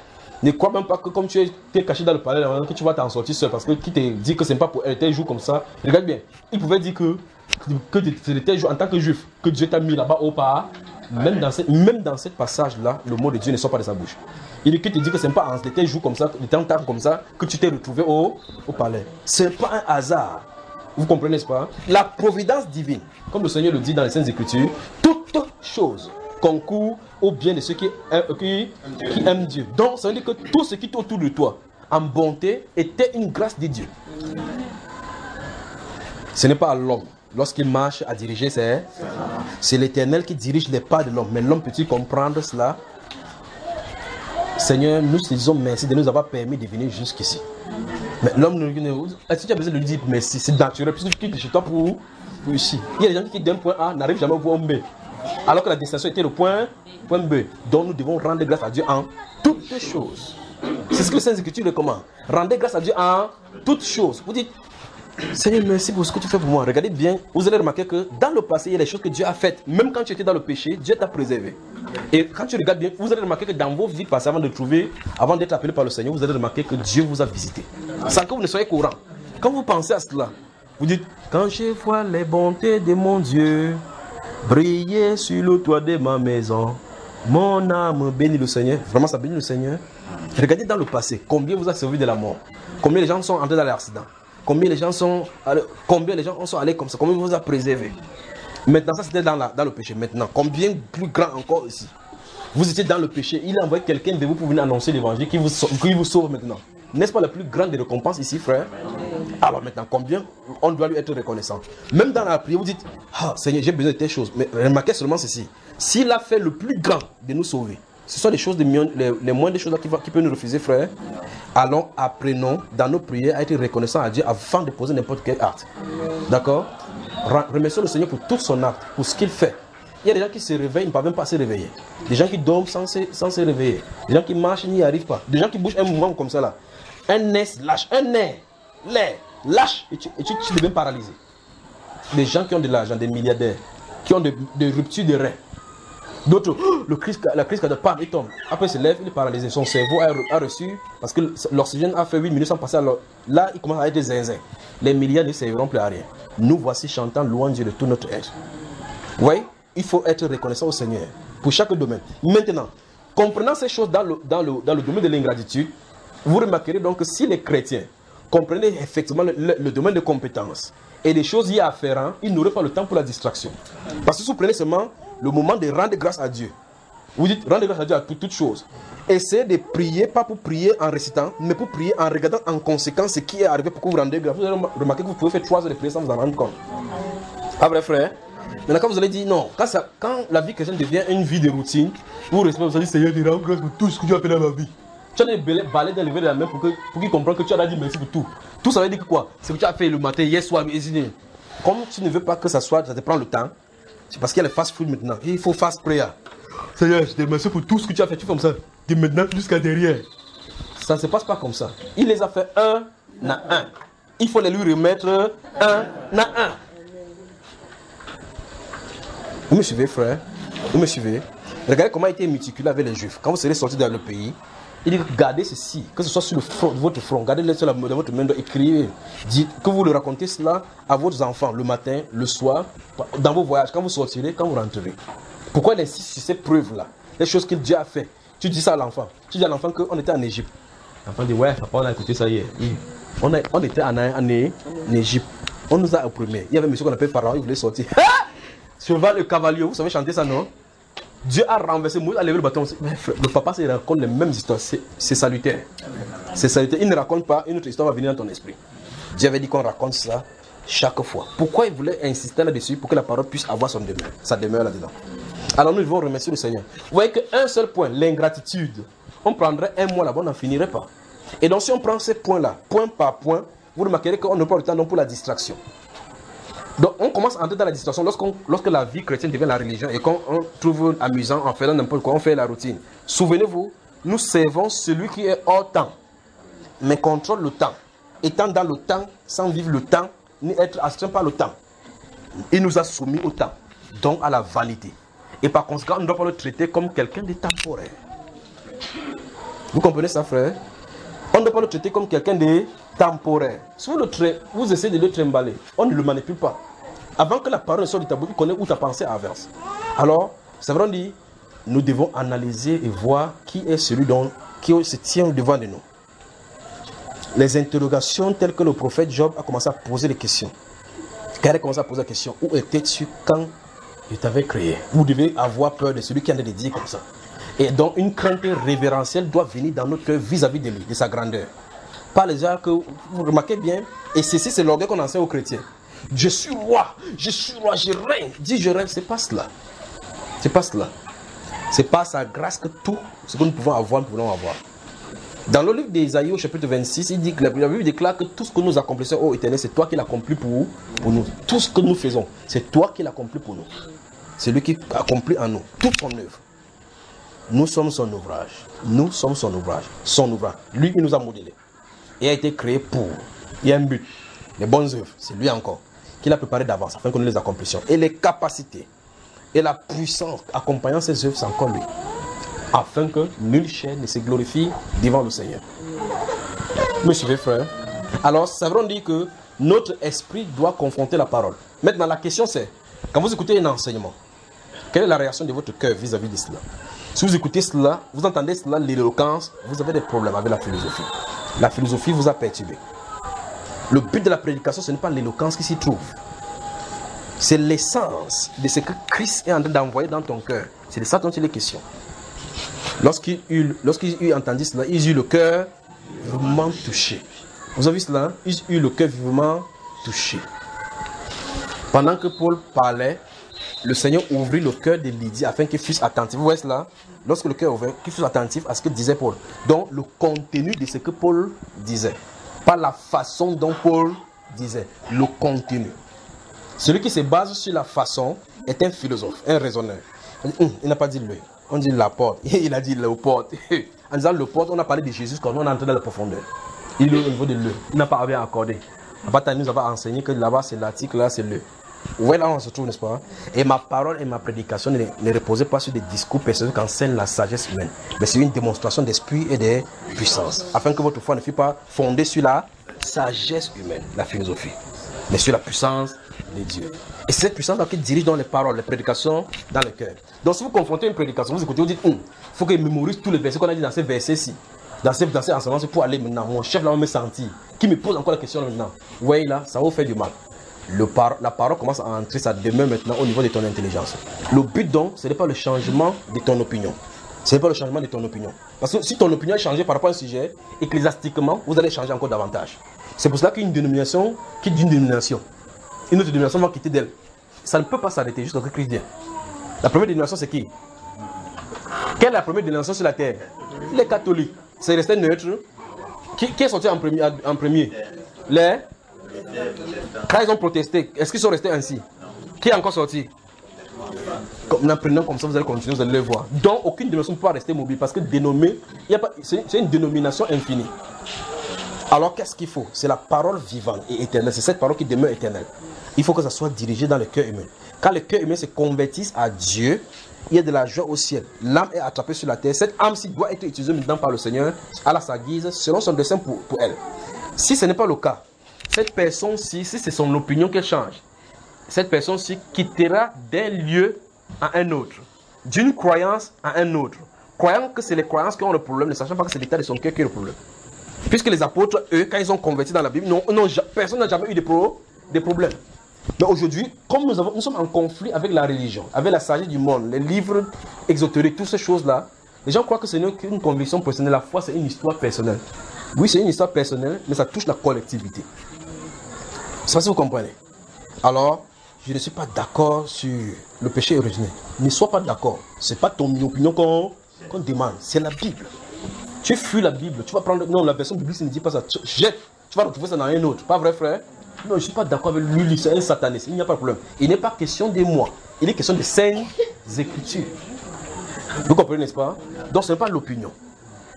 Ne crois même pas que comme tu es caché dans le palais, que tu vas t'en sortir seul. Parce que qui te dit que c'est pas pour elle, tes jours comme ça. Regarde bien, il pouvait dire que, que c'est tes jours en tant que juif, que Dieu t'a mis là-bas au pas. Même dans cette, même dans ce passage-là, le mot de Dieu ne sort pas de sa bouche. Il te dit que c'est pas en tes jours comme ça, de temps en temps comme ça, que tu t'es retrouvé au, au palais. Ce n'est pas un hasard. Vous comprenez, n'est-ce pas? La providence divine, comme le Seigneur le dit dans les Saintes Écritures, toute chose concourt au bien de ceux qui, qui, qui aiment Dieu. Donc, ça veut dire que tout ce qui est autour de toi, en bonté, était une grâce de Dieu. Ce n'est pas à l'homme. Lorsqu'il marche à diriger, c'est, c'est l'Éternel qui dirige les pas de l'homme. Mais l'homme peut-il comprendre cela? Seigneur, nous te disons merci de nous avoir permis de venir jusqu'ici. Mais l'homme, est-ce que tu as besoin de lui dire merci? C'est naturel, puisque tu quittes chez toi pour, pour ici. Il y a des gens qui quittent d'un point A, n'arrivent jamais au point B. Alors que la destination était le point, point B. Donc nous devons rendre grâce à Dieu en toutes choses. C'est ce que les Saintes Écritures recommandent. Rendez grâce à Dieu en toutes choses. Vous dites, Seigneur, merci pour ce que tu fais pour moi. Regardez bien, vous allez remarquer que dans le passé, il y a des choses que Dieu a faites. Même quand tu étais dans le péché, Dieu t'a préservé. Et quand tu regardes bien, vous allez remarquer que dans vos vies passées, avant de trouver, avant d'être appelé par le Seigneur, vous allez remarquer que Dieu vous a visité. Sans que vous ne soyez courant. Quand vous pensez à cela, vous dites, quand je vois les bontés de mon Dieu briller sur le toit de ma maison, mon âme bénit le Seigneur. Vraiment, ça bénit le Seigneur. Regardez dans le passé, combien vous a servi de la mort. Combien les gens sont entrés dans l'accident. Combien les gens sont allés, combien les gens sont allés comme ça, combien vous a préservé. Maintenant, ça c'était dans, la, dans le péché. Maintenant, combien plus grand encore ici. Vous étiez dans le péché, il a envoyé quelqu'un de vous pour venir annoncer l'évangile qui vous, qui vous sauve maintenant. N'est-ce pas la plus grande des récompenses ici, frère? Alors maintenant, combien on doit lui être reconnaissant? Même dans la prière, vous dites, ah Seigneur, j'ai besoin de telle chose. Mais remarquez seulement ceci. S'il a fait le plus grand de nous sauver, ce sont les choses, les, les, les moindres choses qui, qui peuvent nous refuser, frère. Allons, apprenons dans nos prières à être reconnaissants à Dieu avant de poser n'importe quel acte. D'accord? Remercions le Seigneur pour tout son acte, pour ce qu'il fait. Il y a des gens qui se réveillent, ils ne peuvent même pas se réveiller. Des gens qui dorment sans se, sans se réveiller. Des gens qui marchent, ils n'y arrivent pas. Des gens qui bougent un mouvement comme ça là. Un nez lâche, un nez, l'air, lâche, et tu, et tu, tu deviens paralysé. Des gens qui ont de l'argent, des milliardaires, qui ont des de ruptures de reins. D'autres, oh, le crise, la crise cardiaque, il tombe. Après, il se lève, il est paralysé. Son cerveau a, a reçu, parce que l'oxygène a fait huit minutes sans passer. Alors, là, il commence à être des zinzins. Les milliards ne serviront plus à rien. Nous voici chantant louange Dieu de tout notre être. Vous voyez, il faut être reconnaissant au Seigneur pour chaque domaine. Maintenant, comprenant ces choses dans le, dans le, dans le domaine de l'ingratitude, vous remarquerez donc que si les chrétiens comprenaient effectivement le, le, le domaine de compétences et des choses y afférentes, ils n'auraient pas le temps pour la distraction. Parce que si vous prenez seulement le moment de rendre grâce à Dieu, vous dites rendre grâce à Dieu à toutes toute choses. Essayez de prier, pas pour prier en récitant, mais pour prier en regardant en conséquence ce qui est arrivé pour que vous rendez grâce. Vous allez remarquer que vous pouvez faire trois heures de prière sans vous en rendre compte. Ah vrai frère? Maintenant quand vous allez dire non, quand, ça, quand la vie chrétienne devient une vie de routine, vous respectez, vous allez dire Seigneur, je rends grâce pour tout ce que tu as fait dans ma vie. Tu as des balais dans le verre de la main pour qu'il pour qu'il comprenne que tu as dit merci pour tout. Tout ça veut dire que quoi? C'est que tu as fait le matin, hier soir, comme tu ne veux pas que ça soit, ça te prend le temps. C'est parce qu'il y a le fast food maintenant. Il faut fast prayer. Seigneur, je te remercie pour tout ce que tu as fait. Tu fais comme ça. De maintenant jusqu'à derrière. Ça ne se passe pas comme ça. Il les a fait un à un. Il faut les lui remettre un à un. Vous me suivez, frère? Vous me suivez? Regardez comment il était méticuleux avec les Juifs. Quand vous serez sortis dans le pays, il dit gardez ceci, que ce soit sur le front, votre front, gardez-le sur la, dans votre main, écrivez, dites que vous le racontez cela à vos enfants le matin, le soir, dans vos voyages, quand vous sortirez, quand vous rentrez. Pourquoi il insiste sur ces preuves-là, les choses qu'il Dieu a fait? Tu dis ça à l'enfant, tu dis à l'enfant qu'on était en Égypte. L'enfant dit ouais, papa, on a écouté ça hier. On, a, on était en, en, en Égypte, on nous a opprimés. Il y avait un monsieur qu'on appelait Pharaon, il voulait sortir. Cheval le cavalier, vous savez chanter ça, non? Dieu a renversé, Moïse a levé le bâton. Le papa, il raconte les mêmes histoires. C'est salutaire. C'est salutaire. Il ne raconte pas, une autre histoire va venir dans ton esprit. Dieu avait dit qu'on raconte ça chaque fois. Pourquoi il voulait insister là-dessus? Pour que la parole puisse avoir son demeure. Sa demeure là-dedans. Alors nous devons remercier le Seigneur. Vous voyez qu'un seul point, l'ingratitude. On prendrait un mois là-bas, on n'en finirait pas. Et donc si on prend ces points-là, point par point, vous remarquerez qu'on n'a pas le temps non pour la distraction. Donc on commence à entrer dans la distraction lorsqu'on, lorsque la vie chrétienne devient la religion et qu'on trouve amusant en faisant n'importe quoi, on fait la routine. Souvenez-vous, nous servons celui qui est hors temps, mais contrôle le temps. Étant dans le temps, sans vivre le temps, ni être astreint par le temps. Il nous a soumis au temps, donc à la vanité. Et par conséquent, on ne doit pas le traiter comme quelqu'un de temporaire. Vous comprenez ça, frère? On ne doit pas le traiter comme quelqu'un de temporaire. Si vous, le tra- vous essayez de le trimballer, on ne le manipule pas. Avant que la parole ne sorte de ta bouche, tu connais où ta pensée avance. Alors, c'est vrai, on dit, nous devons analyser et voir qui est celui dont, qui se tient devant de nous. Les interrogations telles que le prophète Job a commencé à poser des questions. Quand il a commencé à poser la question, où étais-tu quand je t'avais créé? Vous devez avoir peur de celui qui en est de dire comme ça. Et donc une crainte révérentielle doit venir dans notre cœur vis-à-vis de lui, de sa grandeur. Pas les gens que vous remarquez bien, et ceci c'est l'orgueil qu'on enseigne aux chrétiens. Je suis roi, je suis roi, je règne. Dis je règne, c'est pas cela. C'est pas cela. C'est par sa grâce que tout ce que nous pouvons avoir, nous pouvons avoir. Dans le livre d'Ésaïe au chapitre vingt-six, il dit que la Bible déclare que tout ce que nous accomplissons, ô Éternel, c'est toi qui l'accomplis pour, pour nous. Tout ce que nous faisons, c'est toi qui l'accomplis pour nous. C'est lui qui accomplit en nous toute son œuvre. Nous sommes son ouvrage. Nous sommes son ouvrage. Son ouvrage. Lui, il nous a modelé. Et a été créé pour. Il y a un but. Les bonnes œuvres, c'est lui encore. Qu'il a préparé d'avance afin que nous les accomplissions. Et les capacités et la puissance accompagnant ces œuvres, c'est encore lui. Afin que nulle chair ne se glorifie devant le Seigneur. Me suivez, frère? Alors, ça veut dire que notre esprit doit confronter la parole. Maintenant, la question c'est, quand vous écoutez un enseignement, quelle est la réaction de votre cœur vis-à-vis de cela? Si vous écoutez cela, vous entendez cela, l'éloquence, vous avez des problèmes avec la philosophie. La philosophie vous a perturbé. Le but de la prédication, ce n'est pas l'éloquence qui s'y trouve. C'est l'essence de ce que Christ est en train d'envoyer dans ton cœur. C'est de ça dont il est question. Lorsqu'il eut, lorsqu'il eut entendu cela, ils eurent le cœur vivement touché. Vous avez vu cela? Ils eurent le cœur vivement touché. Pendant que Paul parlait, le Seigneur ouvrit le cœur de Lydie afin qu'il fût attentif. Vous voyez cela? Lorsque le cœur ouvert, qu'il fût attentif à ce que disait Paul. Donc le contenu de ce que Paul disait. Pas la façon dont Paul disait. Le contenu. Celui qui se base sur la façon est un philosophe, un raisonneur. Il, dit, hum, il n'a pas dit le. On dit la porte. Il a dit le porte. En disant le porte, on a parlé de Jésus quand on est entré dans la profondeur. Il est au niveau de le. Il n'a pas bien accordé. Bataille nous avait enseigné que là-bas c'est l'article, là c'est le. Vous voyez là on se trouve, n'est-ce pas? Et ma parole et ma prédication ne, ne reposaient pas sur des discours personnels qu'enseigne la sagesse humaine. Mais c'est une démonstration d'esprit et de puissance. Afin que votre foi ne fût pas fondée sur la sagesse humaine, la philosophie, mais sur la puissance de Dieu. Et c'est cette puissance qui dirige dans les paroles, les prédications dans le cœur. Donc si vous confrontez une prédication, vous écoutez, vous dites, il hum, faut que je mémorise tous les versets qu'on a dit dans ces versets-ci. Dans ces, dans ces enseignements, c'est pour aller maintenant. Mon chef là va me sentir. Qui me pose encore la question maintenant. Vous voyez là, ça va vous faire du mal. Le par, la parole commence à entrer sa demeure maintenant au niveau de ton intelligence. Le but donc, ce n'est pas le changement de ton opinion. Ce n'est pas le changement de ton opinion. Parce que si ton opinion est changée par rapport à un sujet, ecclésiastiquement, vous allez changer encore davantage. C'est pour cela qu'une dénomination quitte d'une dénomination. Une autre dénomination va quitter d'elle. Ça ne peut pas s'arrêter jusqu'à ce que Christ vienne. La première dénomination, c'est qui? Quelle est la première dénomination sur la terre? Les catholiques. C'est resté neutre. Qui, qui est sorti en premier, en premier? Les Quand ils ont protesté, est-ce qu'ils sont restés ainsi? Qui est encore sorti? Comme, en prenant comme ça, vous allez continuer, vous allez le voir. Donc, aucune dénomination ne peut pas rester mobile parce que dénommer, c'est une dénomination infinie. Alors, qu'est-ce qu'il faut? C'est la parole vivante et éternelle. C'est cette parole qui demeure éternelle. Il faut que ça soit dirigé dans le cœur humain. Quand le cœur humain se convertisse à Dieu, il y a de la joie au ciel. L'âme est attrapée sur la terre. Cette âme-ci doit être utilisée maintenant par le Seigneur à la sa guise, selon son dessein pour, pour elle. Si ce n'est pas le cas, cette personne-ci, si c'est son opinion qu'elle change, cette personne-ci quittera d'un lieu à un autre, d'une croyance à un autre, croyant que c'est les croyances qui ont le problème, ne sachant pas que c'est l'état de son cœur qui est le problème. Puisque les apôtres, eux, quand ils ont converti dans la Bible, non, non, personne n'a jamais eu de, pro, de problème. Mais aujourd'hui, comme nous, avons, nous sommes en conflit avec la religion, avec la sagesse du monde, les livres exotériques, toutes ces choses-là, les gens croient que ce n'est qu'une conviction personnelle. La foi, c'est une histoire personnelle. Oui, c'est une histoire personnelle, mais ça touche la collectivité. Je ne sais pas si vous comprenez. Alors, je ne suis pas d'accord sur le péché originel. Ne sois pas d'accord. Ce n'est pas ton opinion qu'on qu'on demande, c'est la Bible. Tu fuis la Bible, tu vas prendre... Non, la version biblique ne dit pas ça. Tu, jette, tu vas retrouver ça dans un autre. Pas vrai, frère? Non, je ne suis pas d'accord avec lui, c'est un sataniste. Il n'y a pas de problème. Il n'est pas question de moi. Il est question de saintes écritures. Vous comprenez, n'est-ce pas? Donc, ce n'est pas l'opinion.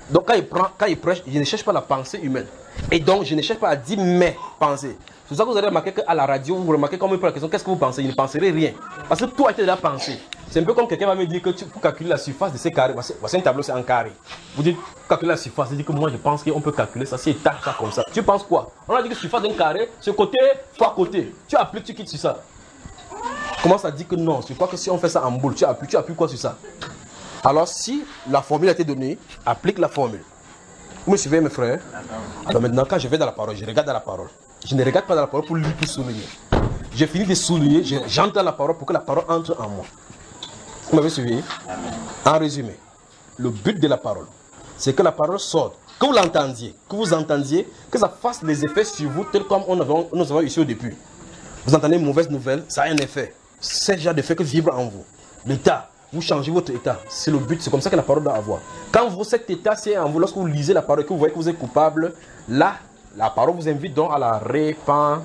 Donc quand il, prend, quand il prêche, je ne cherche pas la pensée humaine. Et donc je ne cherche pas à dire mes pensées. C'est pour ça que vous avez remarqué qu'à la radio, vous remarquez quand on me pose la question, qu'est-ce que vous pensez? Il ne penserait rien. Parce que tout a été déjà pensé. C'est un peu comme quelqu'un va me dire que tu, pour calculer la surface de ces carrés, voici un tableau, c'est en carré. Vous dites, calculer la surface, c'est-à-dire que moi je pense qu'on peut calculer ça, si il tape ça comme ça. Tu penses quoi? On a dit que la surface d'un carré, c'est côté fois côté. Tu appliques, tu quittes sur ça. Comment ça dit que non? Je crois que si on fait ça en boule, tu appuies, tu appuies quoi sur ça? Alors si la formule a été donnée, applique la formule. Vous me suivez mes frères? Alors maintenant quand je vais dans la parole, je regarde dans la parole. Je ne regarde pas dans la parole pour lire, pour souligner. J'ai fini de souligner, j'entre dans la parole pour que la parole entre en moi. Vous m'avez suivi? En résumé, le but de la parole, c'est que la parole sorte, que vous l'entendiez, que vous entendiez, que ça fasse les effets sur vous, tel comme on avait, nous avons ici au début. Vous entendez une mauvaise nouvelle, ça a un effet. C'est le genre d'effet que vibre en vous. L'état, vous changez votre état. C'est le but, c'est comme ça que la parole doit avoir. Quand vous, cet état, c'est en vous, lorsque vous lisez la parole, que vous voyez que vous êtes coupable, là, la parole vous invite donc à la repentance.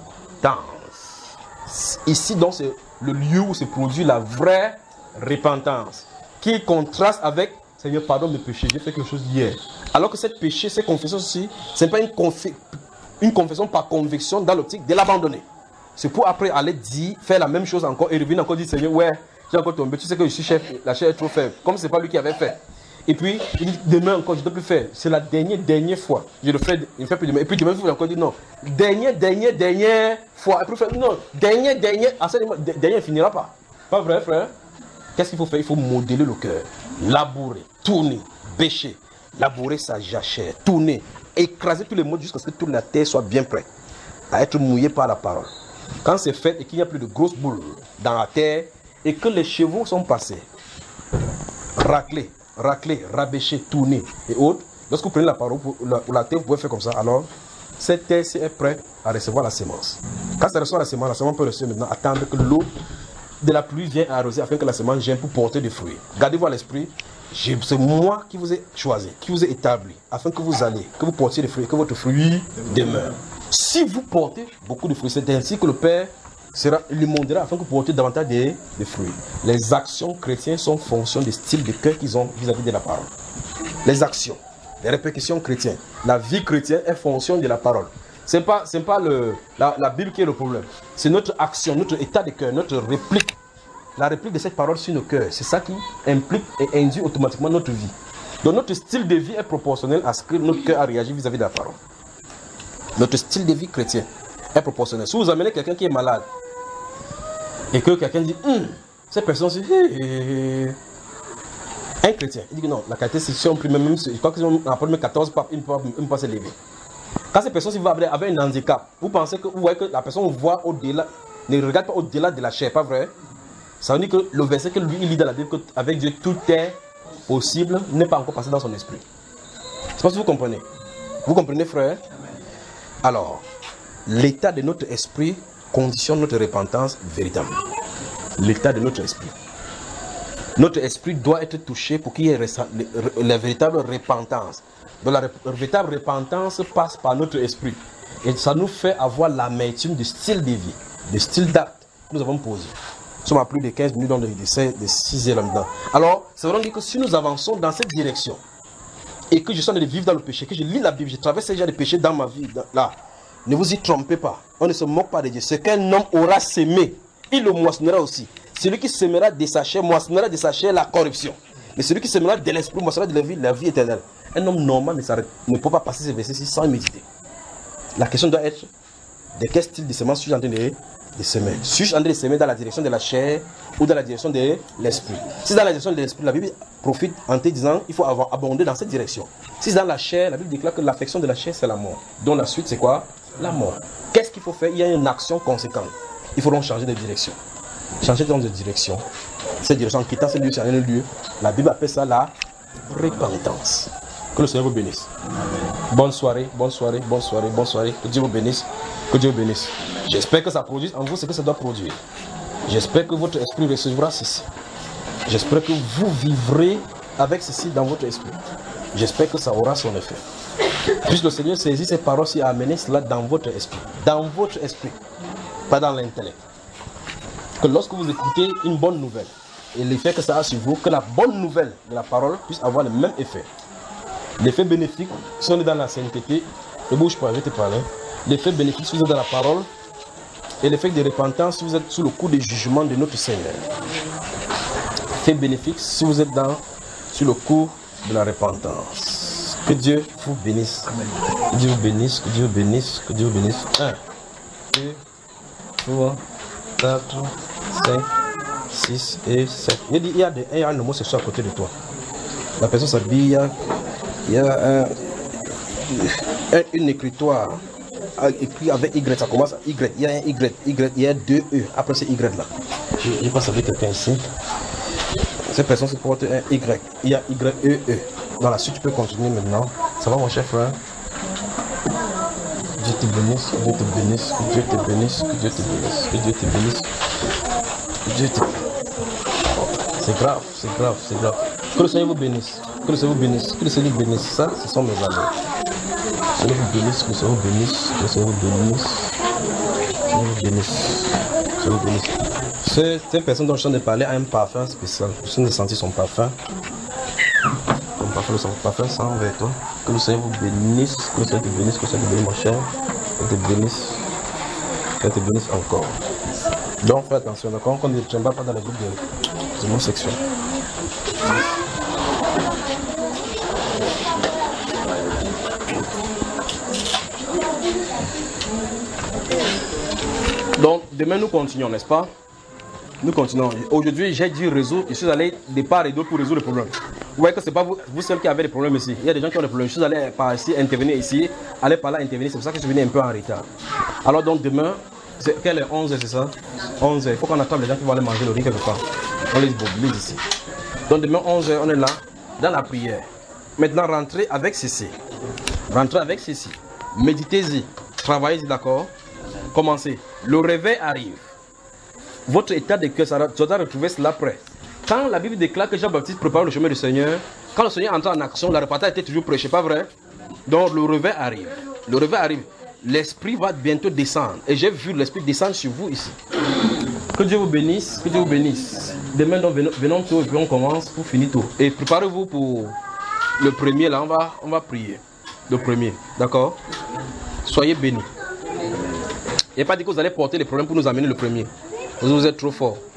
Ici, donc, c'est le lieu où se produit la vraie repentance, qui contraste avec Seigneur, pardonne mes péchés, j'ai fait quelque chose hier. Alors que cette péché, cette confession aussi, ce n'est pas une, confi une confession par conviction dans l'optique de l'abandonner. C'est pour après aller dire, faire la même chose encore et revenir encore dire Seigneur, ouais, j'ai encore tombé, tu sais que je suis chef, la chair est trop faible, comme ce n'est pas lui qui avait fait. Et puis, il dit, demain encore, je ne dois plus faire. C'est la dernière, dernière fois. Je le fais, il ne fait plus demain. Et puis demain, il faut encore dire non. Dernière, dernière, dernière fois. Et puis, il non, dernière, dernière, à ce moment, dernière, il ne finira pas. Pas vrai, frère? Qu'est-ce qu'il faut faire? Il faut modeler le cœur. Labourer, tourner, bêcher, labourer sa jachère, tourner, écraser tous les mots jusqu'à ce que toute la terre soit bien prête à être mouillée par la parole. Quand c'est fait et qu'il n'y a plus de grosses boules dans la terre et que les chevaux sont passés, raclés, racler, rabêcher, tourner et autres, lorsque vous prenez la parole pour la, pour la terre, vous pouvez faire comme ça. Alors, cette terre est prête à recevoir la semence. Quand ça reçoit la semence, la semence peut recevoir maintenant, attendre que l'eau de la pluie vienne arroser afin que la semence vienne pour porter des fruits. Gardez-vous à l'esprit, c'est moi qui vous ai choisi, qui vous ai établi, afin que vous allez, que vous portiez des fruits, que votre fruit demeure. Si vous portez beaucoup de fruits, c'est ainsi que le Père sera l'émondera afin que vous portiez davantage de, de fruits. Les actions chrétiennes sont fonction du style de cœur qu'ils ont vis-à-vis de la parole. Les actions, les répercussions chrétiennes, la vie chrétienne est fonction de la parole. Ce n'est pas, c'est pas le, la, la Bible qui est le problème. C'est notre action, notre état de cœur, notre réplique. La réplique de cette parole sur nos cœurs, c'est ça qui implique et induit automatiquement notre vie. Donc notre style de vie est proportionnel à ce que notre cœur a réagi vis-à-vis de la parole. Notre style de vie chrétien est proportionnel. Si vous amenez quelqu'un qui est malade, et que quelqu'un dit, hm, cette personne, c'est hey, un chrétien. Il dit que non, la qualité, c'est si on prie même, je crois qu'ils ont apporté quatorze papes, il ne peut pas se lever. Quand cette personne va avec un handicap, vous pensez que vous voyez que la personne voit au-delà, ne regarde pas au-delà de la chair, pas vrai? Ça veut dire que le verset que lui il lit dans la Bible, qu'avec Dieu tout est possible, n'est pas encore passé dans son esprit. Je ne sais pas si vous comprenez. Vous comprenez, frère? Alors, l'état de notre esprit conditionne notre repentance véritable. L'état de notre esprit. Notre esprit doit être touché pour qu'il y ait la véritable repentance. Donc la véritable repentance passe par notre esprit. Et ça nous fait avoir l'amertume du style de vie, du style d'acte que nous avons posé. Nous sommes à plus de quinze minutes dans le sixième là-dedans. Alors, c'est vraiment dire que si nous avançons dans cette direction, et que je suis en train de vivre dans le péché, que je lis la Bible, je traverse déjà des péchés dans ma vie, là, ne vous y trompez pas. On ne se moque pas de Dieu. Ce qu'un homme aura sémé, il le moissonnera aussi. Celui qui sèmera de sa chair, moissonnera de sa chair la corruption. Mais celui qui sèmera de l'esprit, moissonnera de la vie, la vie éternelle. Un homme normal ne, ne peut pas passer ces versets sans méditer. La question doit être, de quel style de semence suis-je en train de, de semer? Suis-je en train de semer dans la direction de la chair ou dans la direction de l'esprit? Si dans la direction de l'esprit, la Bible profite en te disant il faut avoir abondé dans cette direction. Si c'est dans la chair, la Bible déclare que l'affection de la chair, c'est la mort. Donc la suite, c'est quoi? La mort. Qu'est-ce qu'il faut faire? Il y a une action conséquente. Il faut donc changer de direction. Changer de direction. Cette direction, en quittant ce lieu, c'est un lieu. La Bible appelle ça la repentance. Que le Seigneur vous bénisse. Bonne soirée, bonne soirée, bonne soirée, bonne soirée. Que Dieu vous bénisse. Que Dieu vous bénisse. J'espère que ça produise en vous ce que ça doit produire. J'espère que votre esprit recevra ceci. J'espère que vous vivrez avec ceci dans votre esprit. J'espère que ça aura son effet. Puisse le Seigneur saisir ces paroles et amener cela dans votre esprit. Dans votre esprit. Pas dans l'intellect. Que lorsque vous écoutez une bonne nouvelle, et l'effet que ça a sur vous, que la bonne nouvelle de la parole puisse avoir le même effet. L'effet bénéfique, si on est dans la sainteté, ne bouge pas, je vais te parler. L'effet bénéfique, si vous êtes dans la parole, et l'effet de repentance, si vous êtes sous le coup du jugement de notre Seigneur. L'effet bénéfique, si vous êtes dans, sur le coup de la repentance. Que Dieu vous bénisse. Que Dieu vous bénisse, que Dieu vous bénisse, que Dieu vous bénisse. un, deux, trois, quatre, cinq, six et sept. Il y a, il y a, des, il y a un homosexuel à côté de toi. La personne s'habille, il y a, il y a un, un, une écritoire écrit avec Y, ça commence à Y, il y a un Y, Y, il y a deux E, après c'est Y là. Je, je passe avec quelqu'un ici. Cette personne se porte un Y, il y a Y, E, E. Dans la suite, tu peux continuer maintenant. Ça va mon cher frère? Dieu te bénisse, que Dieu te bénisse, que Dieu te bénisse, que Dieu te bénisse, que Dieu te bénisse, que Dieu te bénisse. C'est grave, c'est grave, c'est grave. Que le Seigneur vous bénisse, que le Seigneur vous bénisse, que le Seigneur vous bénisse. Ça, ce sont mes amis. Que le Seigneur vous bénisse, que le Seigneur vous bénisse, que le Seigneur vous bénisse, que le Seigneur vous bénisse, que le Seigneur vous bénisse. Cette personne dont je viens de parler a un parfum spécial. Je viens de sentir son parfum. Son parfum, son parfum sent vers toi. Que le Seigneur vous bénisse, que le Seigneur te bénisse, que le Seigneur te bénisse, mon cher. Que te bénisse, que te bénisse encore. Donc fais attention, d'accord? Qu'on ne tombe pas dans les groupes de homosexuels. Donc demain nous continuons, n'est-ce pas? Nous continuons. Aujourd'hui j'ai dit résoudre, je suis allé de part et d'autre pour résoudre le problème. Vous voyez que ce n'est pas vous, vous seuls qui avez des problèmes ici. Il y a des gens qui ont des problèmes. Je suis allé par ici intervenir ici, aller par là intervenir. C'est pour ça que je suis venu un peu en retard. Alors donc demain, quelle est onze heures, c'est ça? onze heures. Il faut qu'on attende les gens qui vont aller manger le riz quelque part. On les mobilise ici. Donc demain onze heures, on est là, dans la prière. Maintenant rentrez avec ceci. Rentrez avec ceci. Méditez-y. Travaillez-y, d'accord? Commencez. Le réveil arrive. Votre état de cœur, ça doit retrouver cela prêt. Quand la Bible déclare que Jean-Baptiste prépare le chemin du Seigneur, quand le Seigneur entre en action, la repentance était toujours prêchée, pas vrai? Donc le réveil arrive. Le réveil arrive. L'Esprit va bientôt descendre. Et j'ai vu l'Esprit descendre sur vous ici. Que Dieu vous bénisse. Que Dieu vous bénisse. Demain, donc, venons, venons tôt et puis on commence pour finir tôt. Et préparez-vous pour le premier, là, on va, on va prier. Le premier, d'accord? Soyez bénis. Il n'y a pas dit que vous allez porter les problèmes pour nous amener le premier. Vous êtes trop fort.